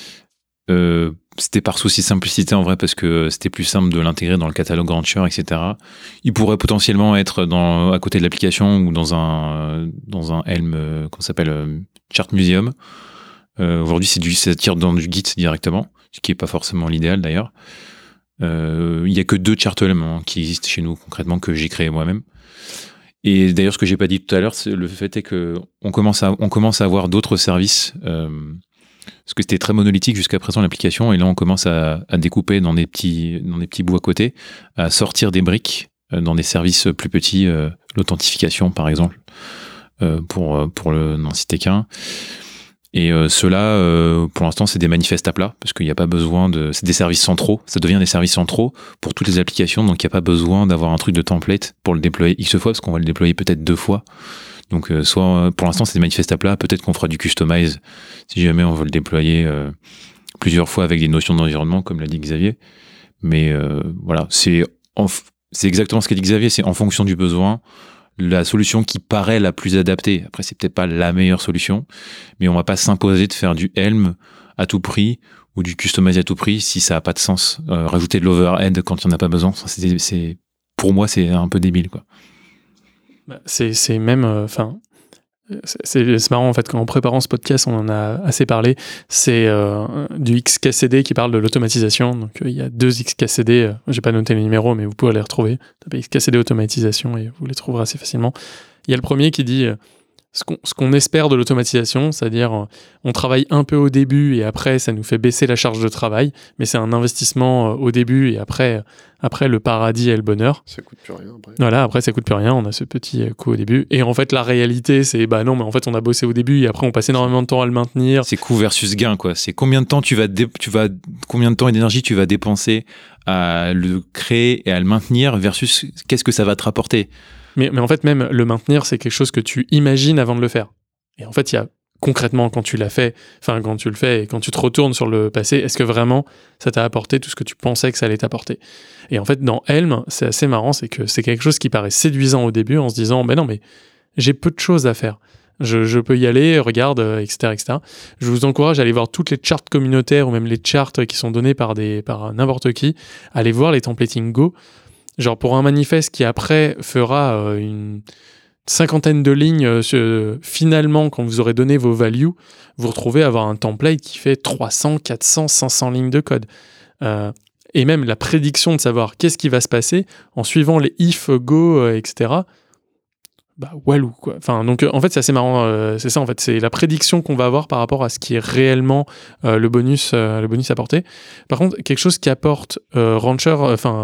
C'était par souci de simplicité en vrai, parce que c'était plus simple de l'intégrer dans le catalogue Rancher, etc. Il pourrait potentiellement être à côté de l'application ou dans un Helm, qu'on s'appelle Chart Museum. Aujourd'hui, ça tire dans du Git directement, ce qui n'est pas forcément l'idéal d'ailleurs. Il n'y a que 2 chart Helm qui existent chez nous concrètement, que j'ai créé moi-même. Et d'ailleurs, ce que j'ai pas dit tout à l'heure, le fait est que on commence à avoir d'autres services, parce que c'était très monolithique jusqu'à présent l'application, et là on commence à découper dans des petits bouts à côté, à sortir des briques dans des services plus petits, l'authentification par exemple, pour n'en citer qu'un. Et ceux-là, pour l'instant, c'est des manifestes à plat, parce qu'il n'y a pas besoin c'est des services centraux, ça devient des services centraux pour toutes les applications, donc il n'y a pas besoin d'avoir un truc de template pour le déployer X fois, parce qu'on va le déployer peut-être 2 fois. Donc pour l'instant, c'est des manifestes à plat, peut-être qu'on fera du customize, si jamais on veut le déployer plusieurs fois avec des notions d'environnement, comme l'a dit Xavier. Mais voilà, c'est exactement ce qu'a dit Xavier, c'est en fonction du besoin. la solution qui paraît la plus adaptée. Après, c'est peut-être pas la meilleure solution, mais on va pas s'imposer de faire du Helm à tout prix ou du customize à tout prix si ça a pas de sens. Rajouter de l'overhead quand il n'y en a pas besoin, pour moi, c'est un peu débile, quoi. C'est même, c'est marrant en fait, quand en préparant ce podcast, on en a assez parlé. C'est du XKCD qui parle de l'automatisation. Donc il y a 2 XKCD, j'ai pas noté les numéros, mais vous pouvez les retrouver. Tapez XKCD automatisation et vous les trouverez assez facilement. Il y a le premier qui dit ce qu'on espère de l'automatisation, c'est-à-dire on travaille un peu au début et après ça nous fait baisser la charge de travail, mais c'est un investissement au début et après le paradis et le bonheur. Ça coûte plus rien après. Voilà, après ça coûte plus rien, on a ce petit coût au début. Et en fait la réalité c'est non, mais en fait on a bossé au début et après on passe énormément de temps à le maintenir. C'est coût versus gain, quoi. C'est combien de temps combien de temps et d'énergie tu vas dépenser à le créer et à le maintenir versus qu'est-ce que ça va te rapporter. Mais en fait, même le maintenir, c'est quelque chose que tu imagines avant de le faire. Et en fait, il y a concrètement, quand tu le fais et quand tu te retournes sur le passé, est-ce que vraiment ça t'a apporté tout ce que tu pensais que ça allait t'apporter? Et en fait, dans Helm, c'est assez marrant, c'est que c'est quelque chose qui paraît séduisant au début en se disant, non, mais j'ai peu de choses à faire. Je peux y aller, regarde, etc., etc. Je vous encourage à aller voir toutes les charts communautaires ou même les charts qui sont donnés par n'importe qui. Allez voir les templating Go. Genre pour un manifeste qui après fera une 50aine de lignes, finalement quand vous aurez donné vos values, vous retrouvez à avoir un template qui fait 300, 400, 500 lignes de code. Et même la prédiction de savoir qu'est-ce qui va se passer en suivant les if, go, etc. Walou, quoi. Enfin, donc en fait c'est assez marrant, c'est ça en fait, c'est la prédiction qu'on va avoir par rapport à ce qui est réellement le bonus apporté. Par contre, quelque chose qui apporte Rancher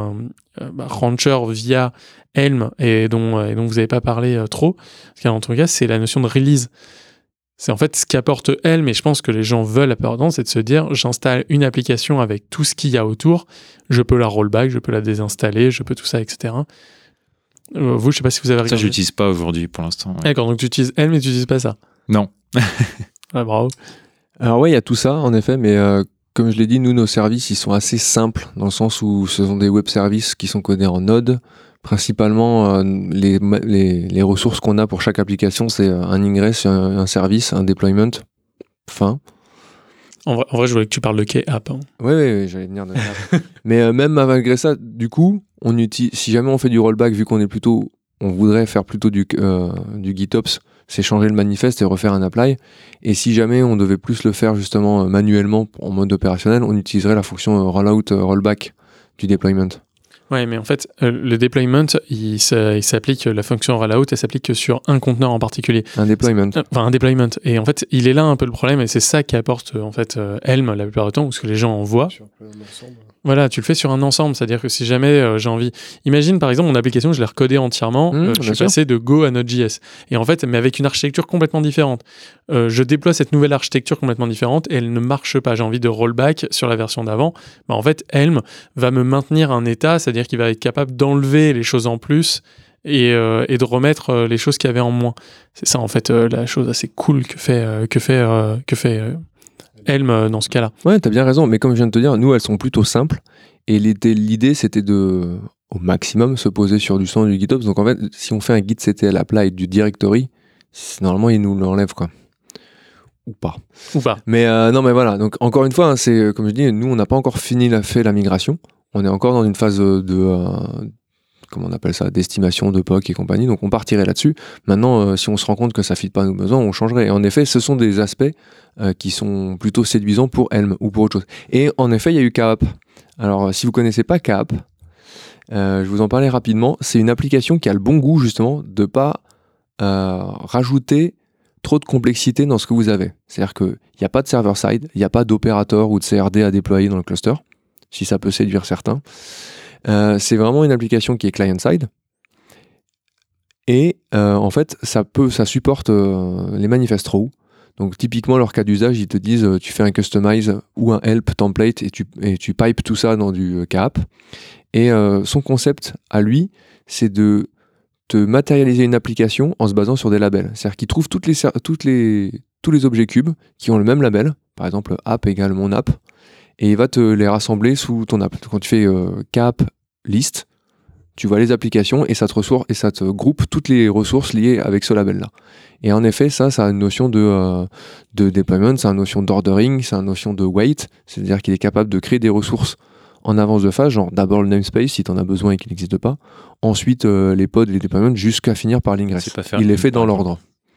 via Helm et dont vous n'avez pas parlé trop, parce qu'en tout cas c'est la notion de release. C'est en fait ce qu'apporte Helm, et je pense que les gens veulent apporter, c'est de se dire j'installe une application avec tout ce qu'il y a autour, je peux la rollback, je peux la désinstaller, je peux tout ça, etc. Vous, je sais pas si vous avez regardé. Ça, j'utilise pas aujourd'hui pour l'instant. Ouais. D'accord, donc tu utilises Helm mais tu n'utilises pas ça. Non. Ouais, bravo. Alors ouais, il y a tout ça en effet, mais comme je l'ai dit, nous, nos services, ils sont assez simples dans le sens où ce sont des web services qui sont codés en Node. Principalement, les ressources qu'on a pour chaque application, c'est un ingress, un service, un deployment. Fin. En vrai, je voulais que tu parles de K-App. Hein. Oui, j'allais venir de ça. Mais même malgré ça, du coup, si jamais on fait du rollback, vu on voudrait faire plutôt du GitOps, c'est changer le manifeste et refaire un apply. Et si jamais on devait plus le faire justement manuellement en mode opérationnel, on utiliserait la fonction rollout, rollback du deployment. Ouais, mais en fait, le deployment, il s'applique, la fonction rollout, elle s'applique que sur un conteneur en particulier. Un deployment. Enfin, un deployment. Et en fait, il est là un peu le problème, et c'est ça qui apporte en fait Helm la plupart du temps, ou ce que les gens en voient. Sur un ensemble. Voilà, tu le fais sur un ensemble, c'est-à-dire que si jamais j'ai envie... Imagine par exemple mon application, je l'ai recodée entièrement, je suis passé de Go à Node.js. Et en fait, mais avec une architecture complètement différente. Je déploie cette nouvelle architecture complètement différente et elle ne marche pas. J'ai envie de rollback sur la version d'avant. En fait, Helm va me maintenir un état, c'est-à-dire qu'il va être capable d'enlever les choses en plus et de remettre les choses qu'il y avait en moins. C'est ça en fait la chose assez cool que fait Helm dans ce cas-là. Ouais, t'as bien raison, mais comme je viens de te dire, nous, elles sont plutôt simples, et l'idée, c'était de, au maximum, se poser sur du standard du GitOps. Donc en fait, si on fait un gitctl apply du directory, normalement, il nous l'enlève, quoi. Ou pas. Mais non, mais voilà, donc encore une fois, hein, c'est, comme je dis, nous, on n'a pas encore fait la migration, on est encore dans une phase comment on appelle ça, d'estimation de POC et compagnie, donc on partirait là-dessus. Maintenant, si on se rend compte que ça ne fit pas à nos besoins, on changerait. Et en effet, ce sont des aspects qui sont plutôt séduisants pour Helm ou pour autre chose. Et en effet, il y a eu K-App. Alors, si vous ne connaissez pas K-App, je vous en parlais rapidement, c'est une application qui a le bon goût, justement, de ne pas rajouter trop de complexité dans ce que vous avez. C'est-à-dire qu'il n'y a pas de server-side, il n'y a pas d'opérateur ou de CRD à déployer dans le cluster, si ça peut séduire certains. C'est vraiment une application qui est client-side et en fait ça supporte les manifest row. Donc typiquement leur cas d'usage, ils te disent tu fais un customize ou un help template et tu pipes tout ça dans du K-App. Et son concept à lui, c'est de te matérialiser une application en se basant sur des labels. C'est-à-dire qu'il trouve tous les objets cubes qui ont le même label, par exemple app égale mon app, et il va te les rassembler sous ton app. Quand tu fais K-App list, tu vois les applications et ça te groupe toutes les ressources liées avec ce label-là. Et en effet, ça a une notion de deployment, ça a une notion d'ordering, ça a une notion de wait, c'est-à-dire qu'il est capable de créer des ressources en avance de phase, genre d'abord le namespace si tu en as besoin et qu'il n'existe pas, ensuite les pods et les deployments jusqu'à finir par l'ingress. Il les fait dans l'ordre.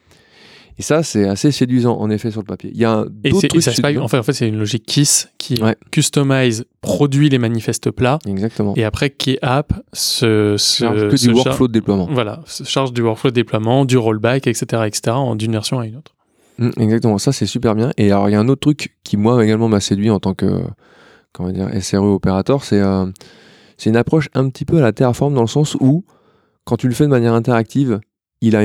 Et ça, c'est assez séduisant, en effet, sur le papier. Il y a d'autres trucs séduisants. En fait, c'est une logique KISS qui customise, produit les manifestes plats. Exactement. Et après, KeyApp se charge que du workflow de déploiement. Voilà, se charge du workflow de déploiement, du rollback, etc., d'une version à une autre. Exactement, ça, c'est super bien. Et alors, il y a un autre truc qui, moi, également m'a séduit en tant que, SRE opérateur, c'est une approche un petit peu à la Terraform dans le sens où, quand tu le fais de manière interactive, il a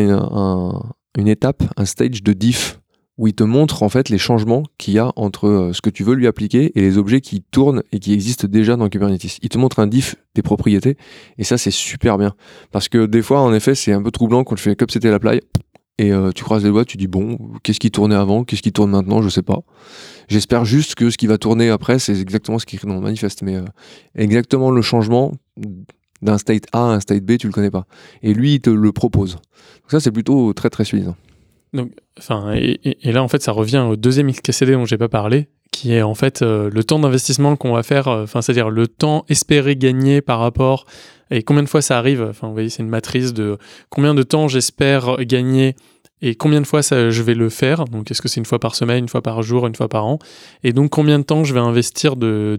une étape, un stage de diff où il te montre en fait les changements qu'il y a entre ce que tu veux lui appliquer et les objets qui tournent et qui existent déjà dans Kubernetes. Il te montre un diff des propriétés et ça c'est super bien parce que des fois en effet c'est un peu troublant quand tu fais comme c'était l'apply et tu croises les doigts, tu dis bon, qu'est-ce qui tournait avant, qu'est-ce qui tourne maintenant, je sais pas. J'espère juste que ce qui va tourner après c'est exactement ce qui est écrit dans le manifeste, mais exactement le changement d'un state A à un state B, tu le connais pas. Et lui, il te le propose. Donc ça, c'est plutôt très, très suffisant. Donc, et là, en fait, ça revient au deuxième XKCD dont j'ai pas parlé, qui est en fait le temps d'investissement qu'on va faire, c'est-à-dire le temps espéré gagner par rapport et combien de fois ça arrive. Vous voyez, c'est une matrice de combien de temps j'espère gagner et combien de fois je vais le faire. Donc, est-ce que c'est une fois par semaine, une fois par jour, une fois par an? Et donc, combien de temps je vais investir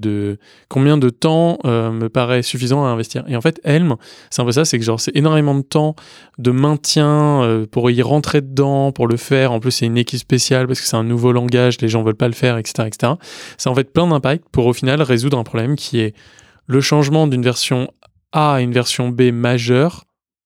combien de temps me paraît suffisant à investir? Et en fait, Helm, c'est un peu ça, c'est que c'est énormément de temps de maintien pour y rentrer dedans, pour le faire. En plus, c'est une équipe spéciale parce que c'est un nouveau langage, les gens veulent pas le faire, etc., etc. C'est en fait plein d'impacts pour au final résoudre un problème qui est le changement d'une version A à une version B majeure.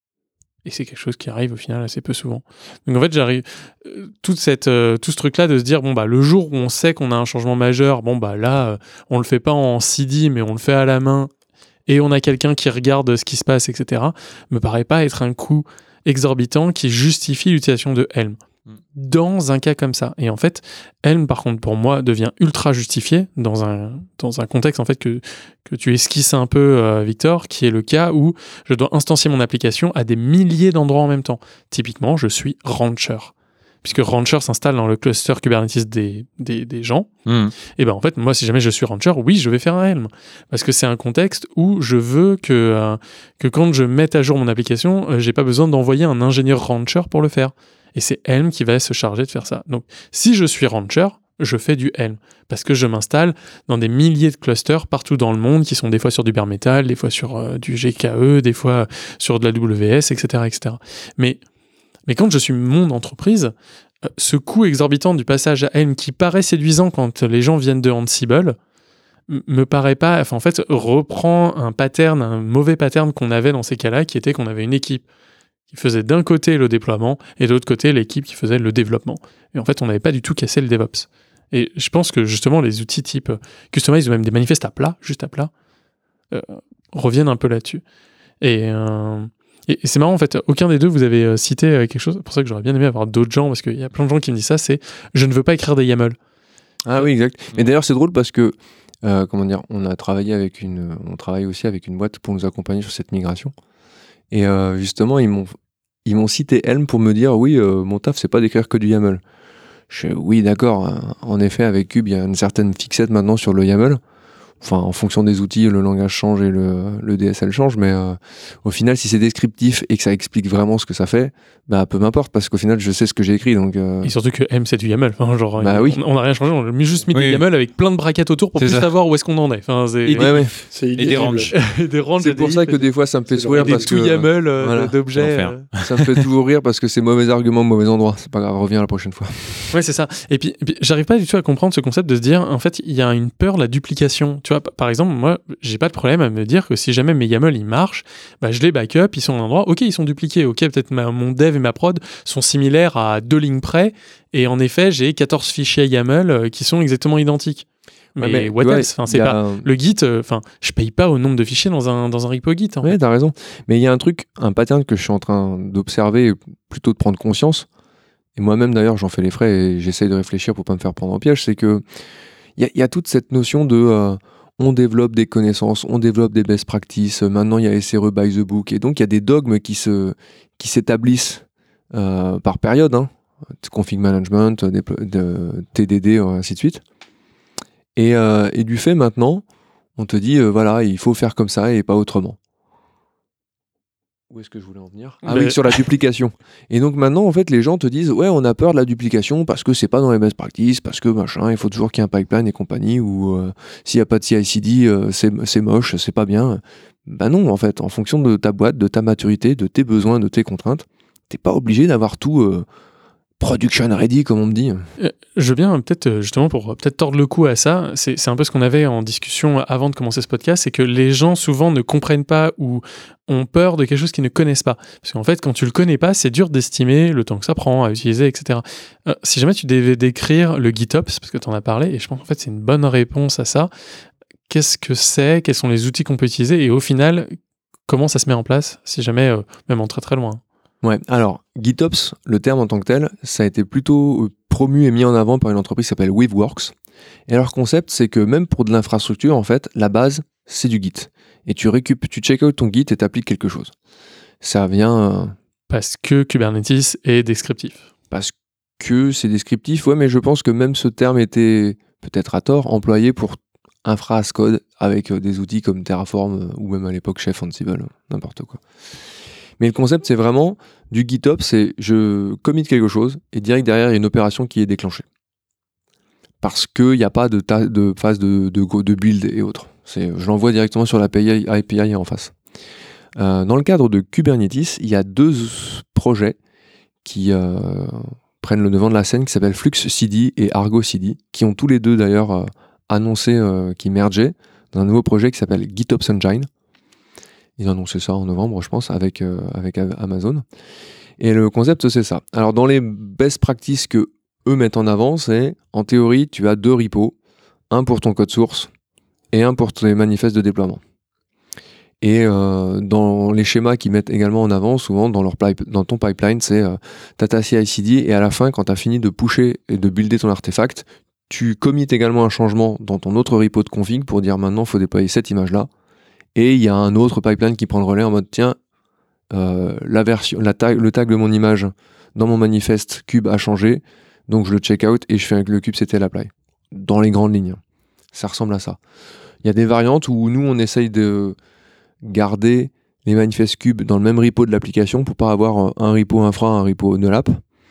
Et c'est quelque chose qui arrive au final assez peu souvent. Donc en fait, j'arrive tout ce truc-là de se dire le jour où on sait qu'on a un changement majeur, là, on le fait pas en CD, mais on le fait à la main, et on a quelqu'un qui regarde ce qui se passe, etc. Me paraît pas être un coût exorbitant qui justifie l'utilisation de Helm. Dans un cas comme ça. Et en fait, Helm, par contre, pour moi, devient ultra justifié dans un contexte en fait que tu esquisses un peu, Victor, qui est le cas où je dois instancier mon application à des milliers d'endroits en même temps. Typiquement, je suis Rancher. Puisque Rancher s'installe dans le cluster Kubernetes des gens. Et en fait, moi, si jamais je suis Rancher, oui, je vais faire un Helm. Parce que c'est un contexte où je veux que quand je mette à jour mon application, j'ai pas besoin d'envoyer un ingénieur Rancher pour le faire. Et c'est Helm qui va se charger de faire ça. Donc, si je suis Rancher, je fais du Helm. Parce que je m'installe dans des milliers de clusters partout dans le monde, qui sont des fois sur du bare metal, des fois sur du GKE, des fois sur de la WS, etc., etc. Mais quand je suis mon entreprise, ce coût exorbitant du passage à Helm, qui paraît séduisant quand les gens viennent de Ansible, me paraît pas... en fait, reprend un mauvais pattern qu'on avait dans ces cas-là, qui était qu'on avait une équipe qui faisait d'un côté le déploiement et de l'autre côté l'équipe qui faisait le développement. Et en fait, on n'avait pas du tout cassé le DevOps. Et je pense que justement, les outils type Kustomize ou même des manifestes à plat, juste à plat, reviennent un peu là-dessus. Et c'est marrant, en fait, aucun des deux vous avez cité quelque chose. C'est pour ça que j'aurais bien aimé avoir d'autres gens, parce qu'il y a plein de gens qui me disent ça, c'est « je ne veux pas écrire des YAML ». Ah oui, exact. Mais d'ailleurs, c'est drôle parce que, on travaille aussi avec une boîte pour nous accompagner sur cette migration. Et justement, ils m'ont cité Helm pour me dire oui, mon taf, c'est pas d'écrire que du YAML. Oui, d'accord. En effet, avec Kube, il y a une certaine fixette maintenant sur le YAML. Enfin, en fonction des outils, le langage change et le DSL change, mais au final, si c'est descriptif et que ça explique vraiment ce que ça fait, peu m'importe, parce qu'au final, je sais ce que j'ai écrit. Donc, Et surtout que Helm, c'est du YAML. Oui. On n'a rien changé, on a juste mis des YAML avec plein de brackets autour pour plus savoir où est-ce qu'on en est. Et des ranges. C'est pour ça que des fois, ça me fait sourire. Parce que YAML d'objets. Ça me fait toujours rire parce que c'est mauvais argument, mauvais endroit. C'est pas grave, reviens la prochaine fois. Ouais, c'est ça. Et puis, j'arrive pas du tout à comprendre ce concept de se dire, en fait, il y a une peur, la duplication. Tu vois, par exemple, moi, j'ai pas de problème à me dire que si jamais mes YAML ils marchent, je les backup, ils sont à un endroit, ok, ils sont dupliqués, ok, peut-être mon dev et ma prod sont similaires à 2 lignes près, et en effet, j'ai 14 fichiers YAML qui sont exactement identiques. Mais what else ? C'est pas le Git. Je paye pas au nombre de fichiers dans un repo Git. Ouais, t'as raison. Mais il y a un pattern que je suis en train d'observer, plutôt de prendre conscience. Et moi-même d'ailleurs, j'en fais les frais et j'essaye de réfléchir pour pas me faire prendre au piège. C'est que il y a toute cette notion de on développe des connaissances, on développe des best practices. Maintenant, il y a SRE by the book. Et donc, il y a des dogmes qui s'établissent par période. Hein. Config management, TDD, ainsi de suite. Et du fait, maintenant, on te dit, voilà, il faut faire comme ça et pas autrement. Où est-ce que je voulais en venir ? Ah oui, sur la duplication. Et donc maintenant, en fait, les gens te disent, ouais, on a peur de la duplication parce que c'est pas dans les best practices, parce que machin, il faut toujours qu'il y ait un pipeline et compagnie, ou s'il n'y a pas de CI/CD, c'est moche, c'est pas bien. Ben non, en fait, en fonction de ta boîte, de ta maturité, de tes besoins, de tes contraintes, t'es pas obligé d'avoir tout production ready, comme on me dit. Je veux bien, peut-être, justement, pour peut-être tordre le cou à ça, c'est un peu ce qu'on avait en discussion avant de commencer ce podcast, c'est que les gens, souvent, ne comprennent pas ou ont peur de quelque chose qu'ils ne connaissent pas. Parce qu'en fait, quand tu le connais pas, c'est dur d'estimer le temps que ça prend à utiliser, etc. Si jamais tu devais décrire le GitOps, parce que tu en as parlé, et je pense qu'en fait, c'est une bonne réponse à ça, qu'est-ce que c'est ? Quels sont les outils qu'on peut utiliser ? Et au final, comment ça se met en place, si jamais, même en très très loin ? Ouais, alors GitOps, le terme en tant que tel, ça a été plutôt promu et mis en avant par une entreprise qui s'appelle Weaveworks. Et leur concept, c'est que même pour de l'infrastructure, en fait, la base, c'est du Git. Et tu check out ton Git et t'appliques quelque chose. Ça vient... Parce que Kubernetes est descriptif. Parce que c'est descriptif, ouais, mais je pense que même ce terme était, peut-être à tort, employé pour infra as code avec des outils comme Terraform ou même à l'époque Chef Ansible, n'importe quoi. Mais le concept, c'est vraiment du GitOps, c'est je commit quelque chose et direct derrière, il y a une opération qui est déclenchée. Parce qu'il n'y a pas de phase de build et autres. Je l'envoie directement sur l'API en face. Dans le cadre de Kubernetes, il y a 2 projets qui prennent le devant de la scène, qui s'appellent FluxCD et ArgoCD, qui ont tous les deux d'ailleurs annoncé qu'ils mergeaient dans un nouveau projet qui s'appelle GitOps Engine. Ils ont annoncé ça en novembre, je pense, avec Amazon. Et le concept, c'est ça. Alors, dans les best practices que eux mettent en avant, c'est, en théorie, tu as 2 repos, un pour ton code source et un pour tes manifestes de déploiement. Et dans les schémas qu'ils mettent également en avant, souvent dans ton pipeline, c'est t'as ta CI/CD et à la fin, quand tu as fini de pusher et de builder ton artefact, tu commits également un changement dans ton autre repo de config pour dire maintenant, il faut déployer cette image-là. Et il y a un autre pipeline qui prend le relais en mode tiens, le tag de mon image dans mon manifeste cube a changé, donc je le check out et je fais avec le kubectl apply. Dans les grandes lignes. Ça ressemble à ça. Il y a des variantes où nous on essaye de garder les manifestes cubes dans le même repo de l'application pour pas avoir un repo infra, un repo nullap.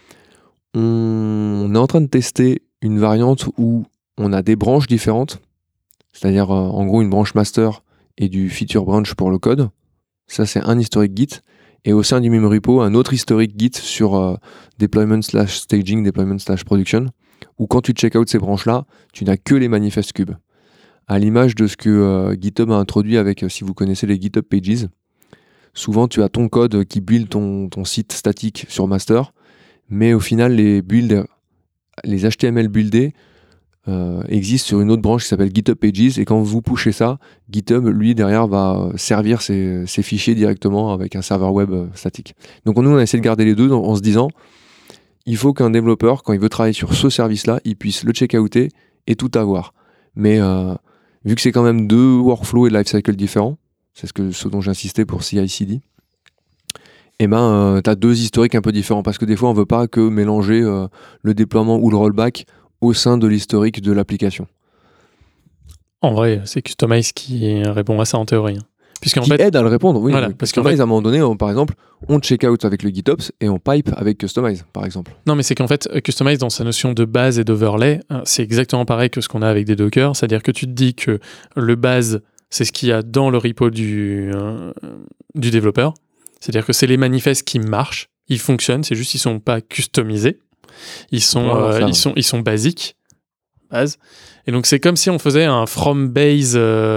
On est en train de tester une variante où on a des branches différentes, c'est-à-dire en gros une branche master et du feature branch pour le code. Ça, c'est un historique Git. Et au sein du même repo, un autre historique Git sur deployment/staging, deployment/production, où quand tu check out ces branches-là, tu n'as que les manifestes cubes. À l'image de ce que GitHub a introduit avec, si vous connaissez les GitHub Pages, souvent tu as ton code qui build ton site statique sur master, mais au final, les HTML buildés existe sur une autre branche qui s'appelle GitHub Pages, et quand vous pushez ça, GitHub lui derrière va servir ses fichiers directement avec un serveur web statique. Donc nous on a essayé de garder les deux en se disant il faut qu'un développeur, quand il veut travailler sur ce service-là, il puisse le check-outer et tout avoir. Mais vu que c'est quand même 2 workflows et lifecycle différents, c'est ce dont j'insistais pour CI/CD, et t'as 2 historiques un peu différents, parce que des fois on veut pas que mélanger le déploiement ou le rollback au sein de l'historique de l'application. En vrai, c'est Kustomize qui répond à ça en théorie. Qui aide à le répondre, oui. Voilà, parce qu'à un moment donné, par exemple, on check out avec le GitOps et on pipe avec Kustomize, par exemple. Non, mais c'est qu'en fait, Kustomize, dans sa notion de base et d'overlay, c'est exactement pareil que ce qu'on a avec des Docker. C'est-à-dire que tu te dis que le base, c'est ce qu'il y a dans le repo du développeur. C'est-à-dire que c'est les manifestes qui marchent, ils fonctionnent, c'est juste qu'ils ne sont pas customisés. Ils sont basiques, base. Et donc c'est comme si on faisait un from base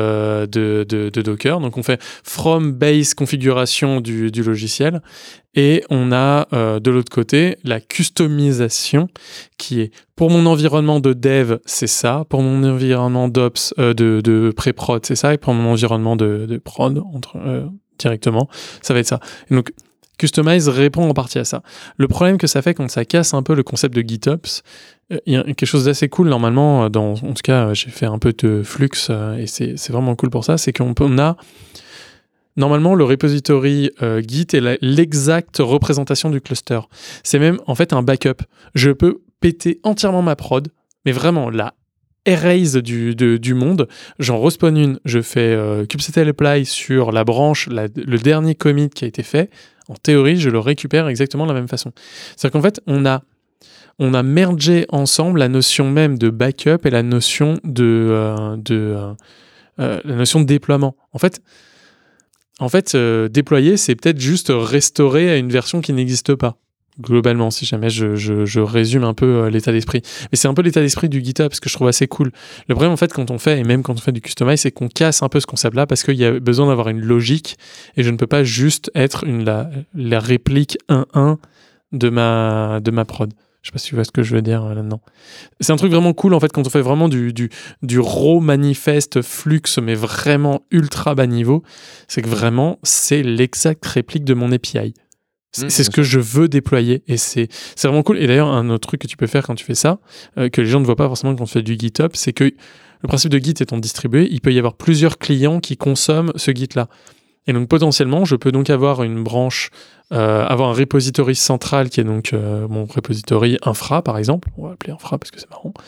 de Docker. Donc on fait from base configuration du logiciel, et on a de l'autre côté la customisation qui est pour mon environnement de dev, c'est ça, pour mon environnement d'ops, de pré-prod, c'est ça, et pour mon environnement de prod directement, ça va être ça. Et donc Kustomize répond en partie à ça. Le problème que ça fait quand ça casse un peu le concept de GitOps, il y a quelque chose d'assez cool normalement, en tout cas j'ai fait un peu de Flux et c'est vraiment cool pour ça, c'est qu'on a normalement le repository Git est l'exacte représentation du cluster. C'est même en fait un backup. Je peux péter entièrement ma prod, mais vraiment la erase du monde, j'en respawn une, je fais kubectl apply sur la branche, le dernier commit qui a été fait, en théorie je le récupère exactement de la même façon. C'est-à-dire qu'en fait on a mergé ensemble la notion même de backup et la notion de déploiement. En fait, déployer, c'est peut-être juste restaurer à une version qui n'existe pas, globalement, si jamais je résume un peu l'état d'esprit. Mais c'est un peu l'état d'esprit du GitHub, ce que je trouve assez cool. Le problème, en fait, quand on fait, et même quand on fait du customize, c'est qu'on casse un peu ce concept-là, parce qu'il y a besoin d'avoir une logique, et je ne peux pas juste être la réplique 1-1 de ma prod. Je sais pas si tu vois ce que je veux dire là-dedans. C'est un truc vraiment cool, en fait, quand on fait vraiment du raw manifeste Flux, mais vraiment ultra bas niveau, c'est que vraiment, c'est l'exacte réplique de mon API. C'est ce que je veux déployer, et c'est vraiment cool. Et d'ailleurs, un autre truc que tu peux faire quand tu fais ça, que les gens ne voient pas forcément quand tu fais du GitHub, c'est que le principe de Git étant distribué, il peut y avoir plusieurs clients qui consomment ce Git-là. Et donc potentiellement, je peux donc avoir une branche, avoir un repository central qui est donc mon repository infra par exemple. On va l'appeler infra parce que c'est marrant.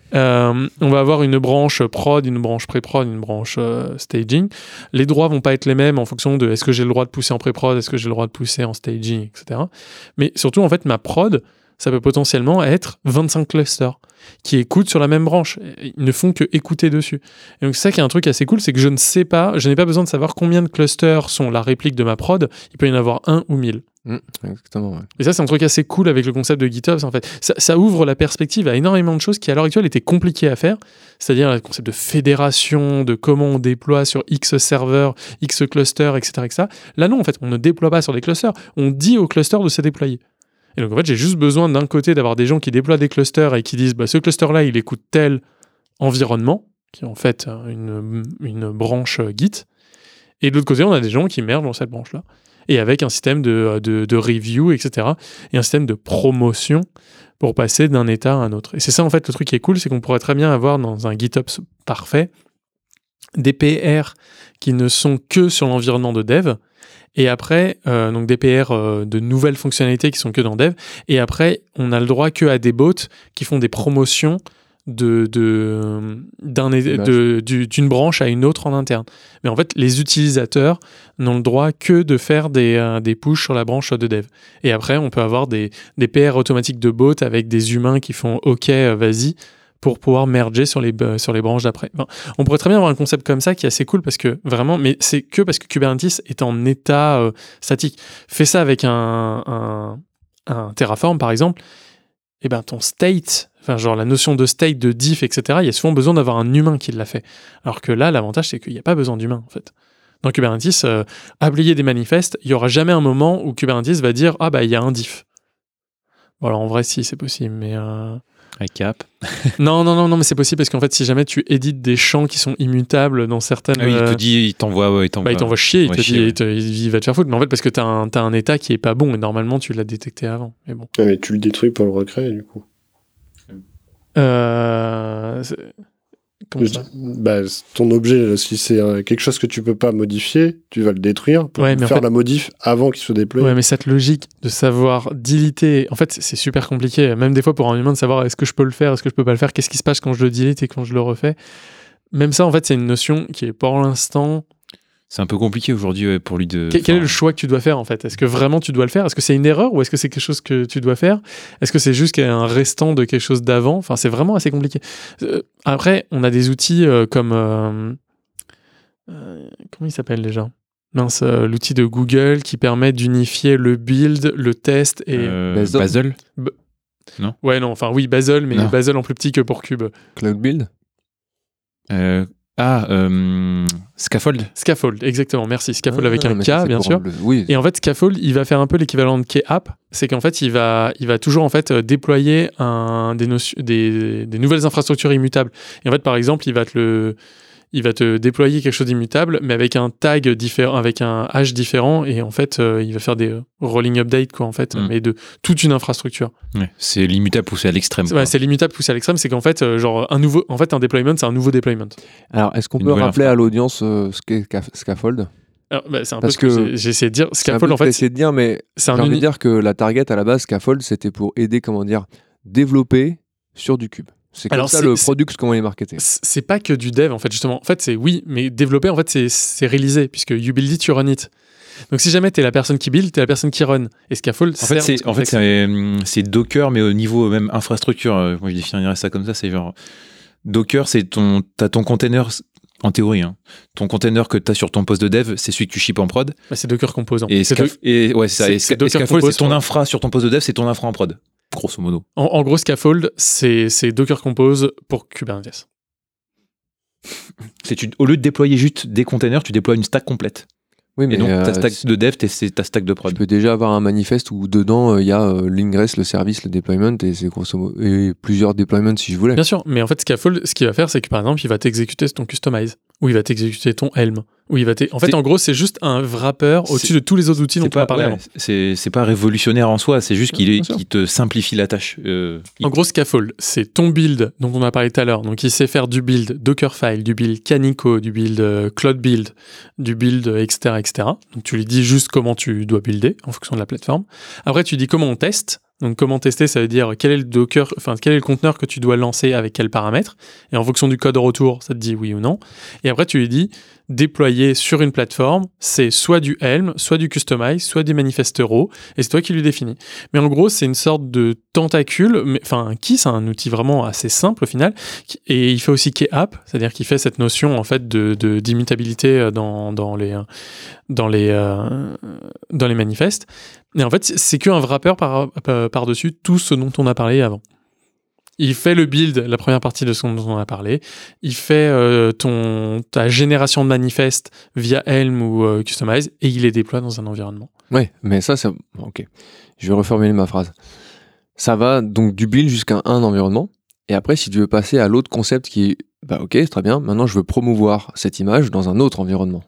On va avoir une branche prod, une branche pré-prod, une branche staging. Les droits vont pas être les mêmes en fonction de est-ce que j'ai le droit de pousser en pré-prod, est-ce que j'ai le droit de pousser en staging, etc. Mais surtout en fait ma prod, ça peut potentiellement être 25 clusters qui écoutent sur la même branche. Ils ne font que écouter dessus. Et donc c'est ça qui est un truc assez cool, c'est que je n'ai pas besoin de savoir combien de clusters sont la réplique de ma prod. Il peut y en avoir 1 ou 1000. Exactement, ouais. Et ça, c'est un truc assez cool avec le concept de GitHub. En fait, ça ouvre la perspective à énormément de choses qui, à l'heure actuelle, étaient compliquées à faire. C'est-à-dire le concept de fédération, de comment on déploie sur X serveurs, X clusters, etc., etc. Là, non, en fait, on ne déploie pas sur des clusters. On dit aux clusters de se déployer. Et donc, en fait, j'ai juste besoin d'un côté d'avoir des gens qui déploient des clusters et qui disent ce cluster-là, il écoute tel environnement, qui est en fait une branche Git. Et de l'autre côté, on a des gens qui mergent dans cette branche-là. Et avec un système de review, etc. Et un système de promotion pour passer d'un état à un autre. Et c'est ça, en fait, le truc qui est cool, c'est qu'on pourrait très bien avoir dans un GitHub parfait des PR qui ne sont que sur l'environnement de dev. Et après, donc des PR de nouvelles fonctionnalités qui sont que dans dev. Et après, on a le droit que à des bots qui font des promotions d'une branche à une autre en interne. Mais en fait, les utilisateurs n'ont le droit que de faire des pushes sur la branche de dev. Et après, on peut avoir des PR automatiques de bots avec des humains qui font « OK, vas-y », pour pouvoir merger sur les branches d'après. Enfin, on pourrait très bien avoir un concept comme ça qui est assez cool parce que vraiment, mais c'est que parce que Kubernetes est en état statique. Fais ça avec un Terraform par exemple, et ben ton state, enfin genre la notion de state, de diff, etc. Il y a souvent besoin d'avoir un humain qui l'a fait. Alors que là, l'avantage c'est qu'il n'y a pas besoin d'humain en fait. Dans Kubernetes, appliquer des manifestes, il n'y aura jamais un moment où Kubernetes va dire il y a un diff. Bon alors en vrai si c'est possible, mais Recap. Non, mais c'est possible parce qu'en fait, si jamais tu édites des champs qui sont immutables dans certaines. Ah oui, il te dit, il t'envoie chier, il va te faire foutre. Mais en fait, parce que t'as un état qui est pas bon et normalement, tu l'as détecté avant. Mais bon. Ouais, mais tu le détruis pour le recréer, du coup. Comment ça ? Ton objet, si c'est quelque chose que tu peux pas modifier, tu vas le détruire pour faire la modif avant qu'il soit déployé. Ouais, mais cette logique de savoir deleter, en fait, c'est super compliqué. Même des fois pour un humain de savoir est-ce que je peux le faire, est-ce que je peux pas le faire, qu'est-ce qui se passe quand je le delete et quand je le refais. Même ça, en fait, c'est une notion qui est pour l'instant. C'est un peu compliqué aujourd'hui pour lui de. Quel est le choix que tu dois faire en fait ? Est-ce que vraiment tu dois le faire ? Est-ce que c'est une erreur ou est-ce que c'est quelque chose que tu dois faire ? Est-ce que c'est juste qu'il y a un restant de quelque chose d'avant ? Enfin, c'est vraiment assez compliqué. Après, on a des outils comme comment il s'appelle déjà ? Mince, l'outil de Google qui permet d'unifier le build, le test et Bazel. Non. Ouais, non. Enfin, oui, Bazel, mais Bazel en plus petit que pour Cube. Cloud Build. Scaffold. Scaffold, exactement, merci. Scaffold avec un K, bien sûr. Oui. Et en fait, Scaffold, il va faire un peu l'équivalent de K-App. C'est qu'en fait, il va toujours en fait déployer des nouvelles infrastructures immutables. Et en fait, par exemple, il va il va te déployer quelque chose d'immutable, mais avec un tag différent, avec un hash différent, et en fait, il va faire des rolling updates, quoi, en fait, mais de toute une infrastructure. Ouais, c'est l'immutable poussé à l'extrême. C'est l'immutable poussé à l'extrême, c'est qu'en fait, un deployment, c'est un nouveau deployment. Alors, est-ce qu'on peut rappeler à l'audience ce qu'est Scaffold? Alors, c'est un peu ce que j'ai essayé de dire. Scaffold, en fait, essayé de dire, mais j'ai envie de dire que la target à la base, Scaffold, c'était pour aider, développer sur du cube. C'est comme ça le product, comment il est marketé. C'est pas que du dev, en fait, justement. En fait, c'est oui, mais développer, en fait, c'est réaliser, puisque you build it, you run it. Donc, si jamais t'es la personne qui build, t'es la personne qui run. Et Scaffold, c'est Docker, mais au niveau même infrastructure. Moi, je définirais ça comme ça. C'est genre Docker, t'as ton container. En théorie, hein. Ton container que tu as sur ton poste de dev, c'est celui que tu ships en prod. Bah, c'est Docker Composant. Et Scaffold, c'est ton infra sur ton poste de dev, c'est ton infra en prod, grosso modo. En gros, Scaffold, c'est Docker Compose pour Kubernetes. Au lieu de déployer juste des containers, tu déploies une stack complète. Oui, mais et donc ta stack de dev, c'est ta stack de prod. Tu peux déjà avoir un manifeste où dedans il y a l'ingress, le service, le deployment et c'est grosso modo et plusieurs deployments si je voulais. Bien sûr, mais en fait Scaffold, ce qu'il va faire, c'est que par exemple, il va t'exécuter ton customize, ou il va t'exécuter ton Helm, ou il va en gros, c'est juste un wrapper au-dessus de tous les autres outils dont on a parlé avant. C'est pas révolutionnaire en soi, c'est juste qu'il te simplifie la tâche. En gros, Scaffold, c'est ton build dont on a parlé tout à l'heure. Donc, il sait faire du build Dockerfile, du build Canico, du build Cloud Build, du build, etc., etc. Donc, tu lui dis juste comment tu dois builder en fonction de la plateforme. Après, tu dis comment on teste. Donc, comment tester, ça veut dire quel est le conteneur que tu dois lancer avec quels paramètres. Et en fonction du code retour, ça te dit oui ou non. Et après, tu lui dis déployer sur une plateforme, c'est soit du Helm, soit du Customize, soit des manifestes raw, et c'est toi qui lui définis. Mais en gros, c'est une sorte de tentacule, un key, c'est un outil vraiment assez simple au final, et il fait aussi key app, c'est-à-dire qu'il fait cette notion en fait d'immutabilité dans les manifestes. Et en fait, c'est qu'un wrapper par-dessus tout ce dont on a parlé avant. Il fait le build, la première partie de ce dont on a parlé. Il fait ta génération de manifestes via Helm ou Customize et il les déploie dans un environnement. Ouais, mais ça, ok. Je vais reformuler ma phrase. Ça va donc du build jusqu'à un environnement. Et après, si tu veux passer à l'autre concept qui est, ok, c'est très bien. Maintenant, je veux promouvoir cette image dans un autre environnement.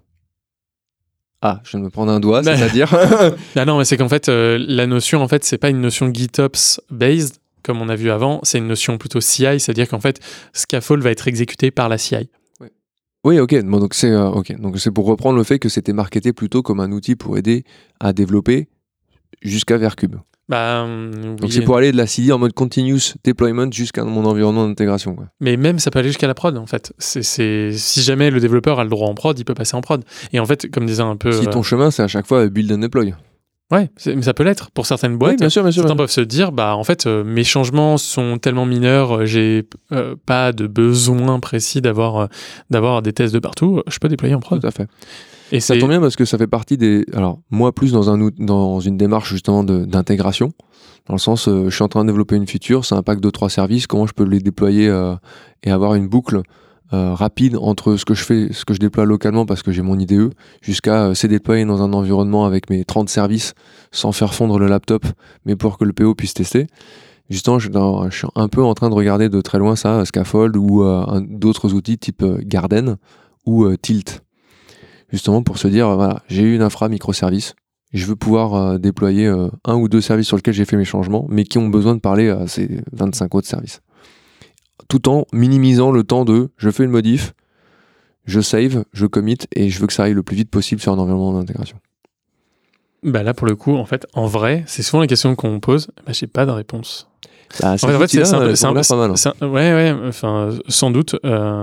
Ah, je viens de me prendre un doigt, c'est-à-dire... Non, mais c'est qu'en fait, la notion, en fait, c'est pas une notion GitOps based, comme on a vu avant, c'est une notion plutôt CI, c'est-à-dire qu'en fait, Scaffold va être exécuté par la CI. Oui, ok. Bon, donc c'est pour reprendre le fait que c'était marketé plutôt comme un outil pour aider à développer jusqu'à Vercube. Donc c'est pour aller de la CI en mode continuous deployment jusqu'à mon environnement d'intégration, quoi. Mais même ça peut aller jusqu'à la prod en fait. Si jamais le développeur a le droit en prod, il peut passer en prod. Et en fait, comme disait un peu... Si ton chemin, c'est à chaque fois build and deploy. Ouais, mais ça peut l'être pour certaines boîtes. Oui, bien sûr. Certains peuvent se dire, en fait, mes changements sont tellement mineurs, j'ai pas de besoin précis d'avoir des tests de partout, je peux déployer en prod. Tout à fait. Et ça tombe bien parce que ça fait partie des... Alors, moi, plus dans une démarche justement d'intégration, dans le sens, je suis en train de développer une feature, c'est un pack de 3 services, comment je peux les déployer et avoir une boucle rapide entre ce que je déploie localement parce que j'ai mon IDE, jusqu'à c'est déployer dans un environnement avec mes 30 services sans faire fondre le laptop, mais pour que le PO puisse tester. Justement, je suis un peu en train de regarder de très loin ça, Scaffold ou d'autres outils type Garden ou Tilt. Justement pour se dire, voilà, j'ai eu une infra microservice, je veux pouvoir déployer un ou deux services sur lesquels j'ai fait mes changements, mais qui ont besoin de parler à ces 25 autres services. Tout en minimisant le temps de je fais une modif, je save, je commit et je veux que ça aille le plus vite possible sur un environnement d'intégration. Là, pour le coup, en fait, en vrai, c'est souvent la question qu'on me pose, j'ai pas de réponse. En fait, c'est pas mal. Sans doute.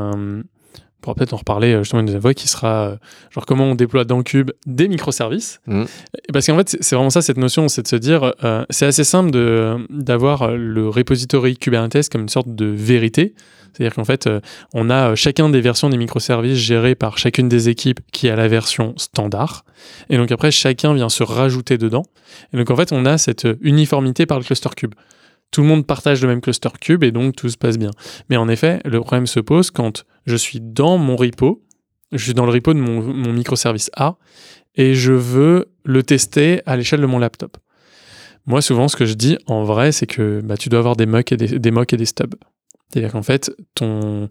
On pourra peut-être en reparler justement une deuxième fois qui sera genre comment on déploie dans Cube des microservices. Parce qu'en fait, c'est vraiment ça cette notion, c'est de se dire c'est assez simple d'avoir le repository Kubernetes comme une sorte de vérité. C'est-à-dire qu'en fait, on a chacun des versions des microservices gérées par chacune des équipes qui a la version standard. Et donc après, chacun vient se rajouter dedans. Et donc en fait, on a cette uniformité par le cluster cube. Tout le monde partage le même cluster cube et donc tout se passe bien. Mais en effet, le problème se pose quand je suis dans mon repo, je suis dans le repo de mon microservice A et je veux le tester à l'échelle de mon laptop. Moi, souvent, ce que je dis en vrai, c'est que tu dois avoir des mocks et des stubs. C'est-à-dire qu'en fait,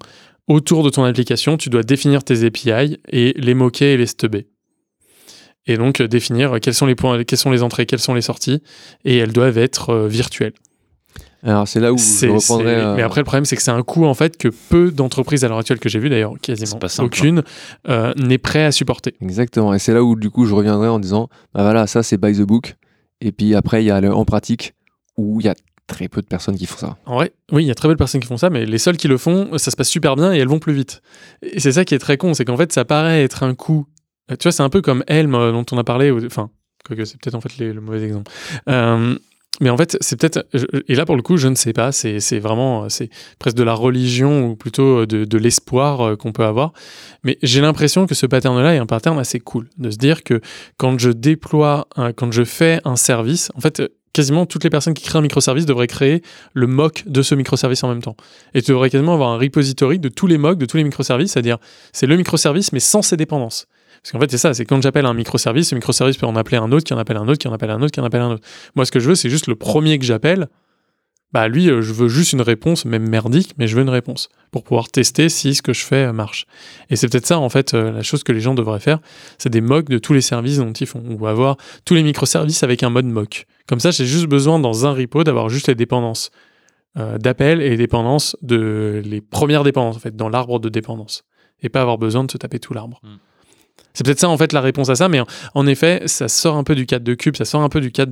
autour de ton application, tu dois définir tes API et les moquer et les stubber. Et donc définir quels sont les points, quelles sont les entrées, quelles sont les sorties, et elles doivent être virtuelles. Alors c'est là où je reprendrais... Mais après le problème c'est que c'est un coût en fait que peu d'entreprises à l'heure actuelle que j'ai vu, d'ailleurs quasiment aucune, n'est prêt à supporter. Exactement, et c'est là où du coup je reviendrai en disant, bah voilà, ça c'est by the book, et puis après il y a le en pratique, où il y a très peu de personnes qui font ça. En vrai, oui, il y a très peu de personnes qui font ça, mais les seules qui le font, ça se passe super bien et elles vont plus vite. Et c'est ça qui est très con, c'est qu'en fait ça paraît être un coût. Tu vois, c'est un peu comme Helm dont on a parlé, enfin, quoique c'est peut-être en fait le mauvais exemple. Mais en fait, c'est peut-être... Et là, pour le coup, je ne sais pas. C'est vraiment... C'est presque de la religion ou plutôt de l'espoir qu'on peut avoir. Mais j'ai l'impression que ce pattern-là est un pattern assez cool. De se dire que quand je déploie... quand je fais un service... En fait, quasiment toutes les personnes qui créent un microservice devraient créer le mock de ce microservice en même temps. Et tu devrais quasiment avoir un repository de tous les mocks, de tous les microservices. C'est-à-dire, c'est le microservice, mais sans ses dépendances. Parce qu'en fait, c'est ça, c'est quand j'appelle un microservice, ce microservice peut en appeler un autre, qui en appelle un autre, qui en appelle un autre, qui en appelle un autre. Moi, ce que je veux, c'est juste le premier que j'appelle. Bah, lui, je veux juste une réponse, même merdique, mais je veux une réponse pour pouvoir tester si ce que je fais marche. Et c'est peut-être ça, en fait, la chose que les gens devraient faire, c'est des mocks de tous les services dont ils font, ou avoir tous les microservices avec un mode mock. Comme ça, j'ai juste besoin, dans un repo, d'avoir juste les dépendances d'appel et les dépendances les premières dépendances, en fait, dans l'arbre de dépendance. Et pas avoir besoin de se taper tout l'arbre. C'est peut-être ça en fait la réponse à ça, mais en effet, ça sort un peu du cadre de Cube, ça sort un peu du cadre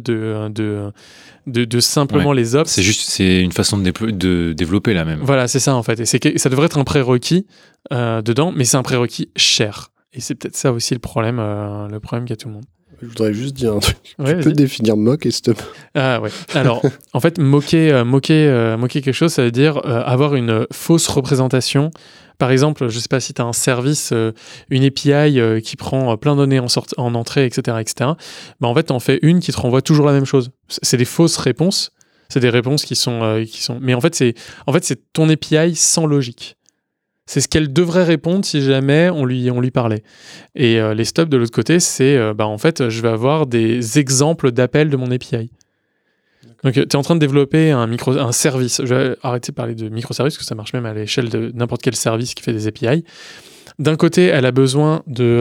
de simplement les ops. C'est une façon de développer là même. Voilà, c'est ça en fait. Et ça devrait être un prérequis dedans, mais c'est un prérequis cher. Et c'est peut-être ça aussi le problème qu'a tout le monde. Je voudrais juste dire un truc. Tu peux définir mock et stop. Ah ouais. Alors, en fait, moquer quelque chose, ça veut dire avoir une fausse représentation. Par exemple, je ne sais pas si tu as un service, une API qui prend plein de données en entrée, etc., etc. Bah, en fait, tu en fais une qui te renvoie toujours la même chose. C'est des fausses réponses. C'est des réponses qui sont... Mais en fait, c'est ton API sans logique. C'est ce qu'elle devrait répondre si jamais on lui parlait. Et les stubs de l'autre côté, c'est en fait, je vais avoir des exemples d'appels de mon API. Donc, tu es en train de développer un service. Je vais arrêter de parler de microservices, parce que ça marche même à l'échelle de n'importe quel service qui fait des API. D'un côté, elle a besoin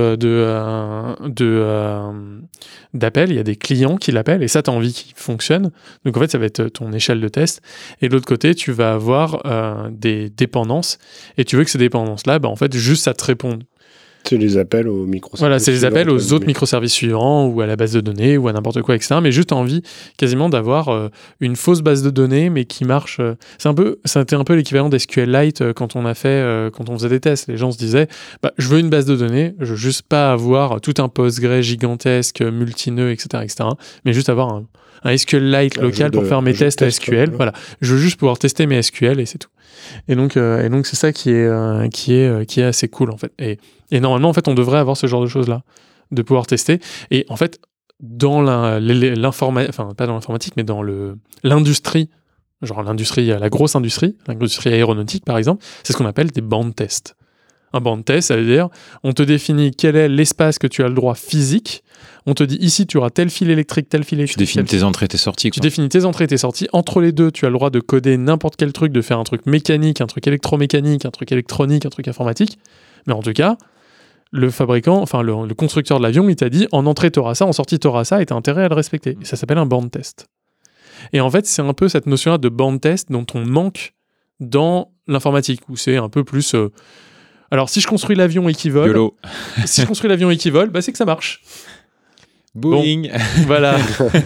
d'appels. Il y a des clients qui l'appellent, et ça, tu as envie qu'il fonctionne. Donc, en fait, ça va être ton échelle de test. Et de l'autre côté, tu vas avoir des dépendances. Et tu veux que ces dépendances-là, en fait, juste ça te réponde. C'est les appels aux microservices. Voilà, c'est les appels aux autres microservices suivants, ou à la base de données, ou à n'importe quoi, etc. Mais juste envie quasiment d'avoir une fausse base de données, mais qui marche. C'était un peu l'équivalent d'SQLite quand on faisait des tests. Les gens se disaient, je veux une base de données, je veux juste pas avoir tout un Postgre gigantesque, multineux, etc., etc. Mais juste avoir un SQLite local pour faire mes tests à SQL. Voilà, je veux juste pouvoir tester mes SQL et c'est tout. Et donc c'est ça qui est assez cool en fait. Et normalement en fait on devrait avoir ce genre de choses là, de pouvoir tester. Et en fait dans l'informatique, enfin pas dans l'informatique, mais dans l'industrie, genre la grosse industrie, l'industrie aéronautique par exemple, c'est ce qu'on appelle des band tests. Un band test, ça veut dire on te définit quel est l'espace que tu as le droit physique. On te dit ici tu auras tel fil électrique, tel fil électrique. Tu définis tes entrées et tes sorties. Tu définis tes entrées et tes sorties. Entre les deux, tu as le droit de coder n'importe quel truc, de faire un truc mécanique, un truc électromécanique, un truc électronique, un truc informatique. Mais en tout cas, le fabricant, enfin le constructeur de l'avion, il t'a dit en entrée tu auras ça, en sortie tu auras ça, et tu as intérêt à le respecter. Et ça s'appelle un band test. Et en fait, c'est un peu cette notion-là de band test dont on manque dans l'informatique, où c'est un peu plus... Alors, si je construis l'avion et qu'il vole, c'est que ça marche. Boing. Bon, voilà.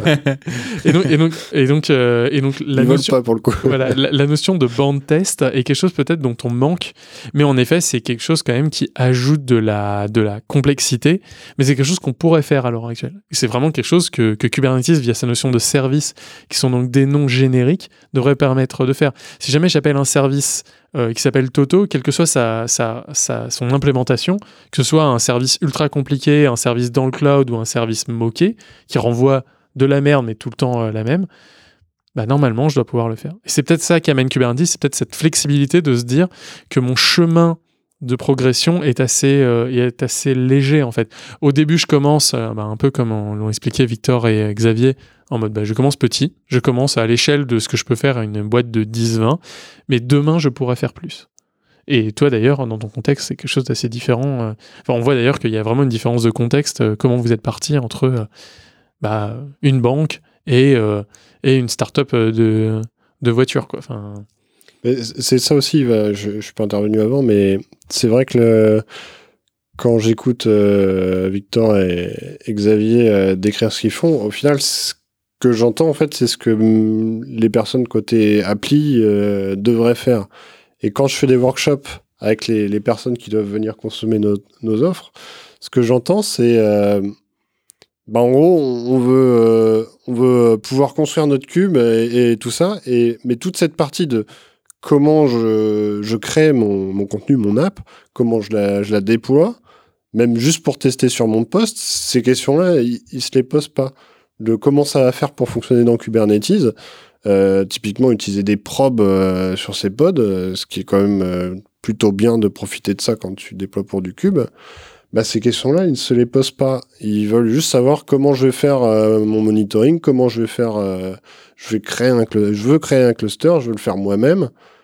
et donc la notion, pas pour le coup. Voilà, la notion de band test est quelque chose peut-être dont on manque, mais en effet, c'est quelque chose quand même qui ajoute de la complexité, mais c'est quelque chose qu'on pourrait faire à l'heure actuelle. C'est vraiment quelque chose que Kubernetes, via sa notion de service, qui sont donc des noms génériques, devrait permettre de faire. Si jamais j'appelle un service qui s'appelle Toto, quelle que soit son implémentation, que ce soit un service ultra compliqué, un service dans le cloud ou un service moqué, qui renvoie de la merde mais tout le temps la même, normalement je dois pouvoir le faire. Et c'est peut-être ça qu'amène Kubernetes, c'est peut-être cette flexibilité de se dire que mon chemin de progression est assez léger en fait. Au début je commence, un peu comme l'ont expliqué Victor et Xavier, en mode je commence petit, je commence à l'échelle de ce que je peux faire à une boîte de 10-20, mais demain je pourrais faire plus. Et toi, d'ailleurs, dans ton contexte, c'est quelque chose d'assez différent. Enfin, on voit d'ailleurs qu'il y a vraiment une différence de contexte. Comment vous êtes parti entre une banque et une start-up de voitures, quoi. Enfin... C'est ça aussi, je ne suis pas intervenu avant, mais c'est vrai que quand j'écoute Victor et Xavier décrire ce qu'ils font, au final, ce que j'entends, en fait, c'est ce que les personnes côté appli devraient faire. Et quand je fais des workshops avec les personnes qui doivent venir consommer nos offres, ce que j'entends, c'est... en gros, on veut pouvoir construire notre cube et tout ça, mais toute cette partie de comment je crée mon contenu, mon app, comment je la déploie, même juste pour tester sur mon poste, ces questions-là, ils se les posent pas. De comment ça va faire pour fonctionner dans Kubernetes, typiquement utiliser des probes sur ces pods, ce qui est quand même plutôt bien de profiter de ça quand tu déploies pour du cube. Ces questions-là, ils ne se les posent pas. Ils veulent juste savoir comment je vais faire mon monitoring, comment je vais faire... je veux créer un cluster, je veux le faire moi-même.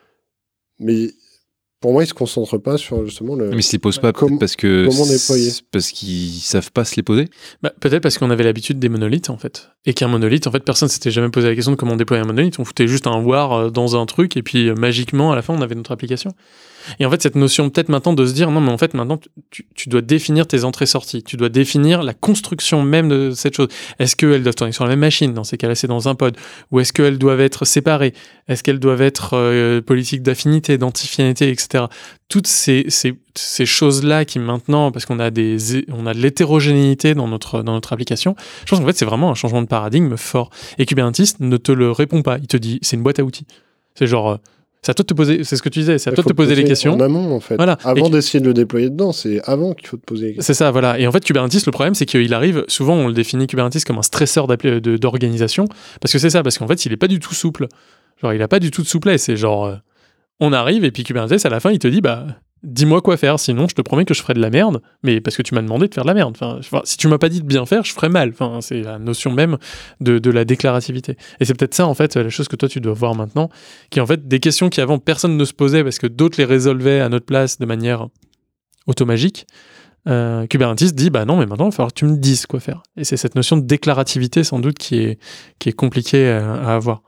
Mais pour moi, ils ne se concentrent pas sur justement le... Mais ils ne se les posent pas comment déployer. Parce qu'ils ne savent pas se les poser. Peut-être parce qu'on avait l'habitude des monolithes, en fait. Et qu'un monolithe, en fait, personne ne s'était jamais posé la question de comment déployer un monolithe. On foutait juste un war dans un truc, et puis magiquement, à la fin, on avait notre application. Et en fait, cette notion peut-être maintenant de se dire, non, mais en fait, maintenant, tu dois définir tes entrées-sorties. Tu dois définir la construction même de cette chose. Est-ce qu'elles doivent tourner sur la même machine? Dans ces cas-là, c'est dans un pod. Ou est-ce qu'elles doivent être séparées? Est-ce qu'elles doivent être politiques d'affinité, d'antifinité, etc. Toutes ces choses-là qui maintenant, parce qu'on a de l'hétérogénéité dans notre application, je pense qu'en fait, c'est vraiment un changement de paradigme fort. Et Kubernetes ne te le répond pas. Il te dit, c'est une boîte à outils. C'est genre... c'est à toi de te poser, c'est ce que tu disais, c'est à toi de te poser les questions. En amont, en fait. Voilà. Avant d'essayer de le déployer dedans, c'est avant qu'il faut te poser les questions. C'est ça, voilà. Et en fait, Kubernetes, le problème, c'est qu'il arrive, souvent, on le définit Kubernetes comme un stresseur d'organisation, parce que c'est ça, parce qu'en fait, il est pas du tout souple. Genre, il a pas du tout de souplesse. C'est genre, on arrive, et puis Kubernetes, à la fin, il te dit, dis-moi quoi faire, sinon je te promets que je ferai de la merde, mais parce que tu m'as demandé de faire de la merde. Enfin, si tu m'as pas dit de bien faire, je ferai mal. Enfin, c'est la notion même de la déclarativité. Et c'est peut-être ça, en fait, la chose que toi, tu dois voir maintenant, qui est en fait des questions qui avant personne ne se posait parce que d'autres les résolvaient à notre place de manière automagique. Kubernetes dit, non, mais maintenant, il va falloir que tu me dises quoi faire. Et c'est cette notion de déclarativité, sans doute, qui est compliquée à avoir.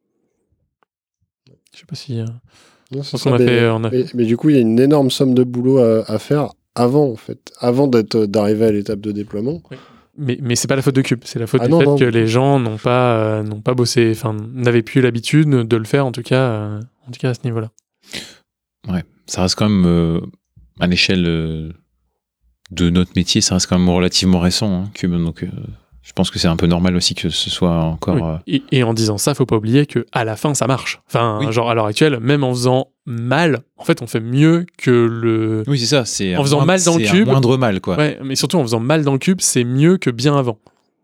Je sais pas si... Non, mais du coup, il y a une énorme somme de boulot à faire avant, en fait, avant d'arriver à l'étape de déploiement. Oui. Mais c'est pas la faute de Cube, c'est la faute du fait que les gens n'ont pas bossé, enfin n'avaient plus l'habitude de le faire, en tout cas à ce niveau-là. Ouais, ça reste quand même à l'échelle de notre métier, ça reste quand même relativement récent, Cube, donc. Je pense que c'est un peu normal aussi que ce soit encore... Oui. Et en disant ça, faut pas oublier qu'à la fin, ça marche. Enfin, genre à l'heure actuelle, même en faisant mal, en fait, on fait mieux que le... Oui, c'est ça. C'est en faisant mal dans le cube... un moindre mal, quoi. Ouais, mais surtout en faisant mal dans le cube, c'est mieux que bien avant.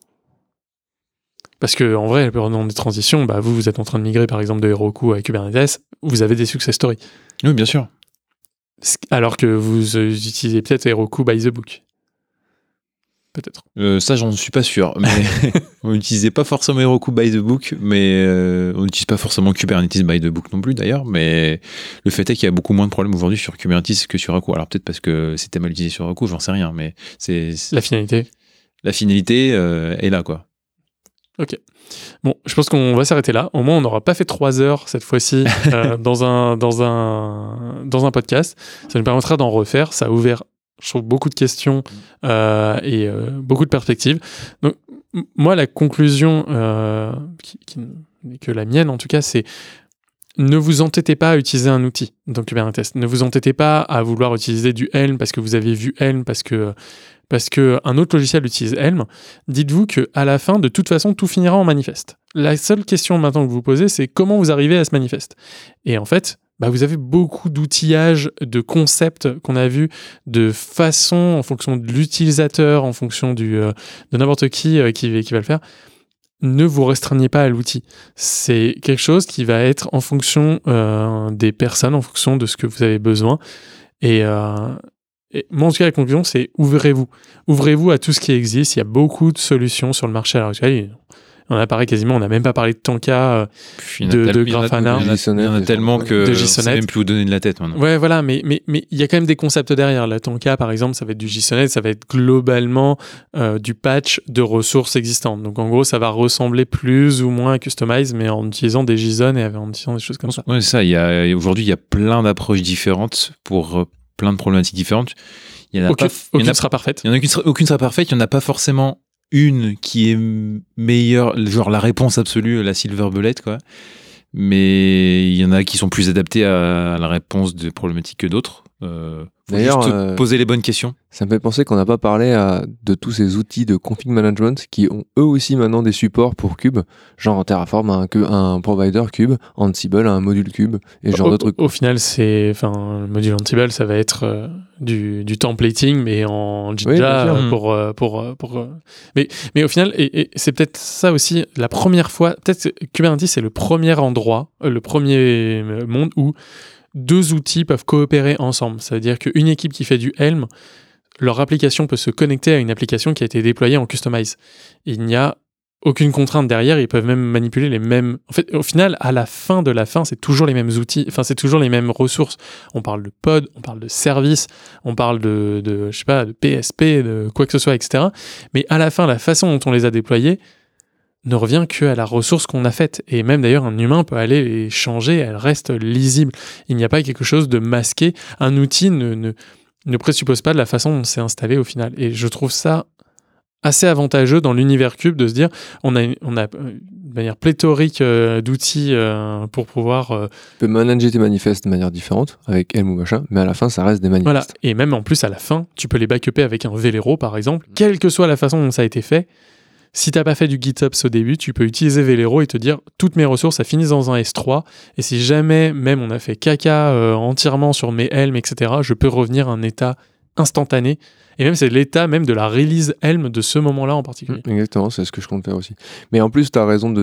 Parce que en vrai, pendant des transitions, vous êtes en train de migrer, par exemple, de Heroku à Kubernetes, vous avez des success stories. Oui, bien sûr. Alors que vous utilisez peut-être Heroku by the book. Peut-être. Ça, j'en suis pas sûr. Mais on n'utilisait pas forcément Heroku by the book, mais on n'utilise pas forcément Kubernetes by the book non plus d'ailleurs. Mais le fait est qu'il y a beaucoup moins de problèmes aujourd'hui sur Kubernetes que sur Heroku. Alors peut-être parce que c'était mal utilisé sur Heroku, j'en sais rien. Mais c'est la finalité. La finalité est là, quoi. Ok. Bon, je pense qu'on va s'arrêter là. Au moins, on n'aura pas fait 3 heures cette fois-ci dans un podcast. Ça nous permettra d'en refaire. Ça a ouvert, je trouve, beaucoup de questions et beaucoup de perspectives. Donc, moi, la conclusion qui n'est que la mienne, en tout cas, c'est ne vous entêtez pas à utiliser un outil dans Kubernetes. Ne vous entêtez pas à vouloir utiliser du Helm parce que vous avez vu Helm, parce que un autre logiciel utilise Helm. Dites-vous qu'à la fin, de toute façon, tout finira en manifeste. La seule question maintenant que vous vous posez, c'est comment vous arrivez à ce manifeste. Et en fait, vous avez beaucoup d'outillages, de concepts qu'on a vus, de façons en fonction de l'utilisateur, en fonction de n'importe qui va le faire. Ne vous restreignez pas à l'outil. C'est quelque chose qui va être en fonction des personnes, en fonction de ce que vous avez besoin. Et moi, en tout cas, la conclusion, c'est ouvrez-vous. Ouvrez-vous à tout ce qui existe. Il y a beaucoup de solutions sur le marché à l'heure actuelle. On a parlé quasiment, on n'a même pas parlé de Tanka, de Grafana. Il y en a tellement que de je JSONet. sais même plus où donner de la tête maintenant. Ouais, voilà, mais il y a quand même des concepts derrière. La Tanka, par exemple, ça va être du JSONet, ça va être globalement du patch de ressources existantes. Donc en gros, ça va ressembler plus ou moins à Customize, mais en utilisant des JSON et en utilisant des choses comme ça. Ouais, c'est ça. Aujourd'hui, il y a plein d'approches différentes pour plein de problématiques différentes. Il y en a Aucune sera parfaite. Il y en a aucune sera parfaite. Il n'y en a pas forcément une qui est meilleure, genre la réponse absolue, la silver bullet, quoi. Mais il y en a qui sont plus adaptés à la réponse de problématiques que d'autres. Faut D'ailleurs, juste poser les bonnes questions. Ça me fait penser qu'on n'a pas parlé de tous ces outils de config management qui ont eux aussi maintenant des supports pour Cube, genre Terraform un provider Cube, Ansible un module Cube et genre d'autres trucs. Au final, le module Ansible, ça va être du templating, mais en Jinja mais au final, et c'est peut-être ça aussi la première fois. Peut-être que Kubernetes c'est le premier endroit, le premier monde où deux outils peuvent coopérer ensemble. Ça veut dire qu'une équipe qui fait du Helm, leur application peut se connecter à une application qui a été déployée en Customize. Il n'y a aucune contrainte derrière, ils peuvent même manipuler les mêmes... En fait, au final, à la fin de la fin, c'est toujours les mêmes outils, enfin, c'est toujours les mêmes ressources. On parle de pod, on parle de service, on parle de je sais pas, de PSP, de quoi que ce soit, etc. Mais à la fin, la façon dont on les a déployés ne revient qu'à la ressource qu'on a faite. Et même d'ailleurs, un humain peut aller les changer, elles restent lisibles. Il n'y a pas quelque chose de masqué. Un outil ne présuppose pas de la façon dont c'est installé au final. Et je trouve ça assez avantageux dans l'univers Cube de se dire on a une manière pléthorique d'outils pour pouvoir... Tu peux manager tes manifestes de manière différente, avec Helm ou machin, mais à la fin, ça reste des manifestes. Voilà. Et même en plus, à la fin, tu peux les backuper avec un Velero, par exemple. Quelle que soit la façon dont ça a été fait, si tu n'as pas fait du GitOps au début, tu peux utiliser Velero et te dire toutes mes ressources, ça finit dans un S3. Et si jamais, même on a fait caca entièrement sur mes Helm, etc., je peux revenir à un état instantané. Et même, c'est l'état même de la release Helm de ce moment-là en particulier. Exactement, c'est ce que je compte faire aussi. Mais en plus, tu as raison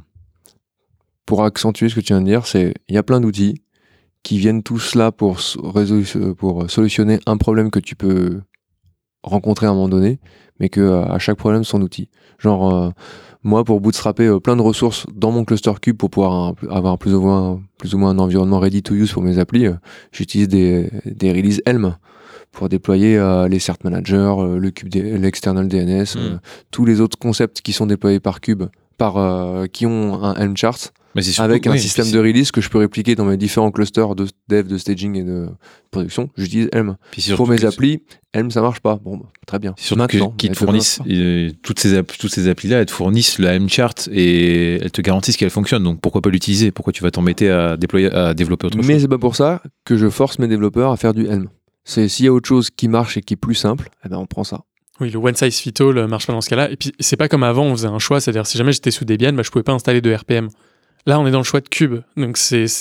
pour accentuer ce que tu viens de dire, il y a plein d'outils qui viennent tous là pour solutionner un problème que tu peux rencontrer à un moment donné, mais que à chaque problème, son outil. Genre, moi, pour bootstrapper plein de ressources dans mon cluster Cube pour pouvoir avoir plus ou moins un environnement ready to use pour mes applis, j'utilise des releases Helm pour déployer les cert managers, l'external DNS, tous les autres concepts qui sont déployés par Cube, qui ont un Helm chart, avec un système de release que je peux répliquer dans mes différents clusters de dev, de staging et de production. J'utilise Helm. Pour mes applis, Helm ça marche pas. Bon, très bien. Surtout qu'ils te fournissent toutes ces applis-là, elles te fournissent la Helm chart et elles te garantissent qu'elle fonctionne. Donc pourquoi pas l'utiliser? Pourquoi tu vas t'embêter à développer autre chose? Mais c'est pas pour ça que je force mes développeurs à faire du Helm. S'il y a autre chose qui marche et qui est plus simple, eh ben on prend ça. Oui, le one size fit all marche pas dans ce cas-là. Et puis, c'est pas comme avant, on faisait un choix. C'est-à-dire, si jamais j'étais sous Debian, je pouvais pas installer de RPM. Là, on est dans le choix de Cube. Donc,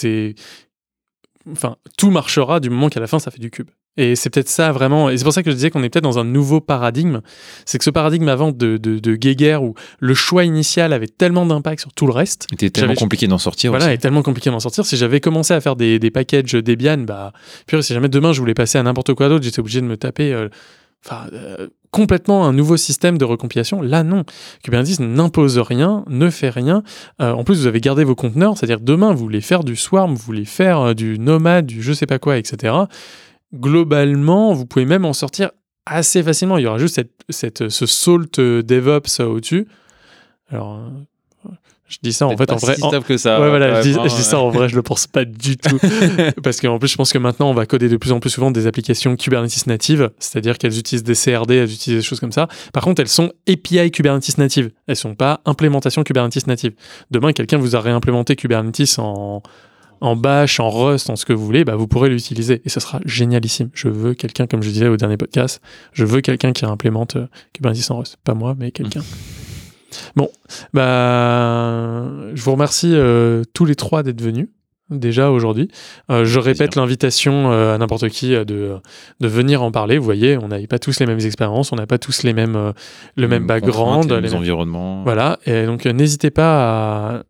enfin, tout marchera du moment qu'à la fin, ça fait du Cube. Et c'est peut-être ça, vraiment. Et c'est pour ça que je disais qu'on est peut-être dans un nouveau paradigme. C'est que ce paradigme avant de Geiger, où le choix initial avait tellement d'impact sur tout le reste. C'était tellement compliqué d'en sortir. Voilà, aussi. et tellement compliqué d'en sortir. Si j'avais commencé à faire des packages Debian, puis si jamais demain je voulais passer à n'importe quoi d'autre, j'étais obligé de me taper complètement un nouveau système de recompilation. Là, non. Kubernetes n'impose rien, ne fait rien. En plus, vous avez gardé vos conteneurs, c'est-à-dire demain, vous voulez faire du Swarm, vous voulez faire du Nomad, du je sais pas quoi, etc. Globalement, vous pouvez même en sortir assez facilement. Il y aura juste ce salt DevOps au-dessus. Alors, je dis ça en fait en vrai. Si simple que ça. Ouais, voilà, je dis ça en vrai, je le pense pas du tout. Parce qu'en plus, je pense que maintenant, on va coder de plus en plus souvent des applications Kubernetes natives, c'est-à-dire qu'elles utilisent des CRD, elles utilisent des choses comme ça. Par contre, elles sont API Kubernetes natives. Elles sont pas implémentation Kubernetes native. Demain, quelqu'un vous a réimplémenté Kubernetes en Bash, en Rust, en ce que vous voulez, vous pourrez l'utiliser. Et ce sera génialissime. Je veux quelqu'un, comme je disais au dernier podcast, je veux quelqu'un qui implémente Kubernetes en Rust. Pas moi, mais quelqu'un. Bon, je vous remercie tous les trois d'être venus déjà aujourd'hui. Je répète l'invitation à n'importe qui de venir en parler. Vous voyez, on n'avait pas tous les mêmes expériences, on n'a pas tous le même background, les mêmes environnements. Voilà, et donc n'hésitez pas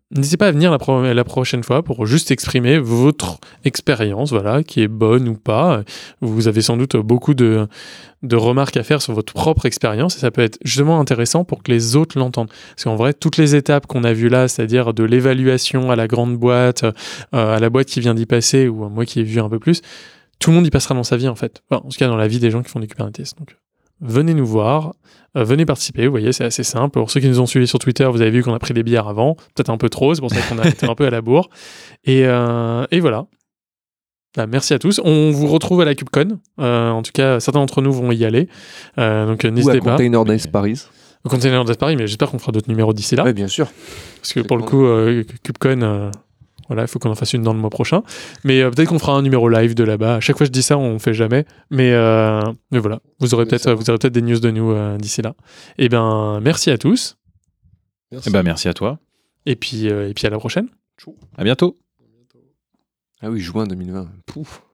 n'hésitez pas à venir la prochaine fois pour juste exprimer votre expérience, voilà, qui est bonne ou pas. Vous avez sans doute beaucoup de remarques à faire sur votre propre expérience et ça peut être justement intéressant pour que les autres l'entendent. Parce qu'en vrai, toutes les étapes qu'on a vues là, c'est-à-dire de l'évaluation à la grande boîte, à la boîte qui vient d'y passer ou à moi qui ai vu un peu plus, tout le monde y passera dans sa vie en fait. Enfin, en tout cas dans la vie des gens qui font du Kubernetes. Donc venez nous voir, venez participer, vous voyez, c'est assez simple. Pour ceux qui nous ont suivis sur Twitter, vous avez vu qu'on a pris des bières avant, peut-être un peu trop, c'est pour ça qu'on a été un peu à la bourre. Et voilà. Bah, merci à tous. On vous retrouve à la KubeCon. En tout cas, certains d'entre nous vont y aller. Donc n'hésitez pas. Ou à Container Days Paris. Au Container Days Paris, mais j'espère qu'on fera d'autres numéros d'ici là. Oui, bien sûr. Parce que pour le coup, KubeCon... voilà, il faut qu'on en fasse une dans le mois prochain. Mais peut-être qu'on fera un numéro live de là-bas. À chaque fois que je dis ça, on ne fait jamais. Mais voilà, vous aurez peut-être des news de nous d'ici là. Et ben, merci à tous. Merci. Merci à toi. Et puis à la prochaine. À bientôt. Ah oui, juin 2020. Pouf.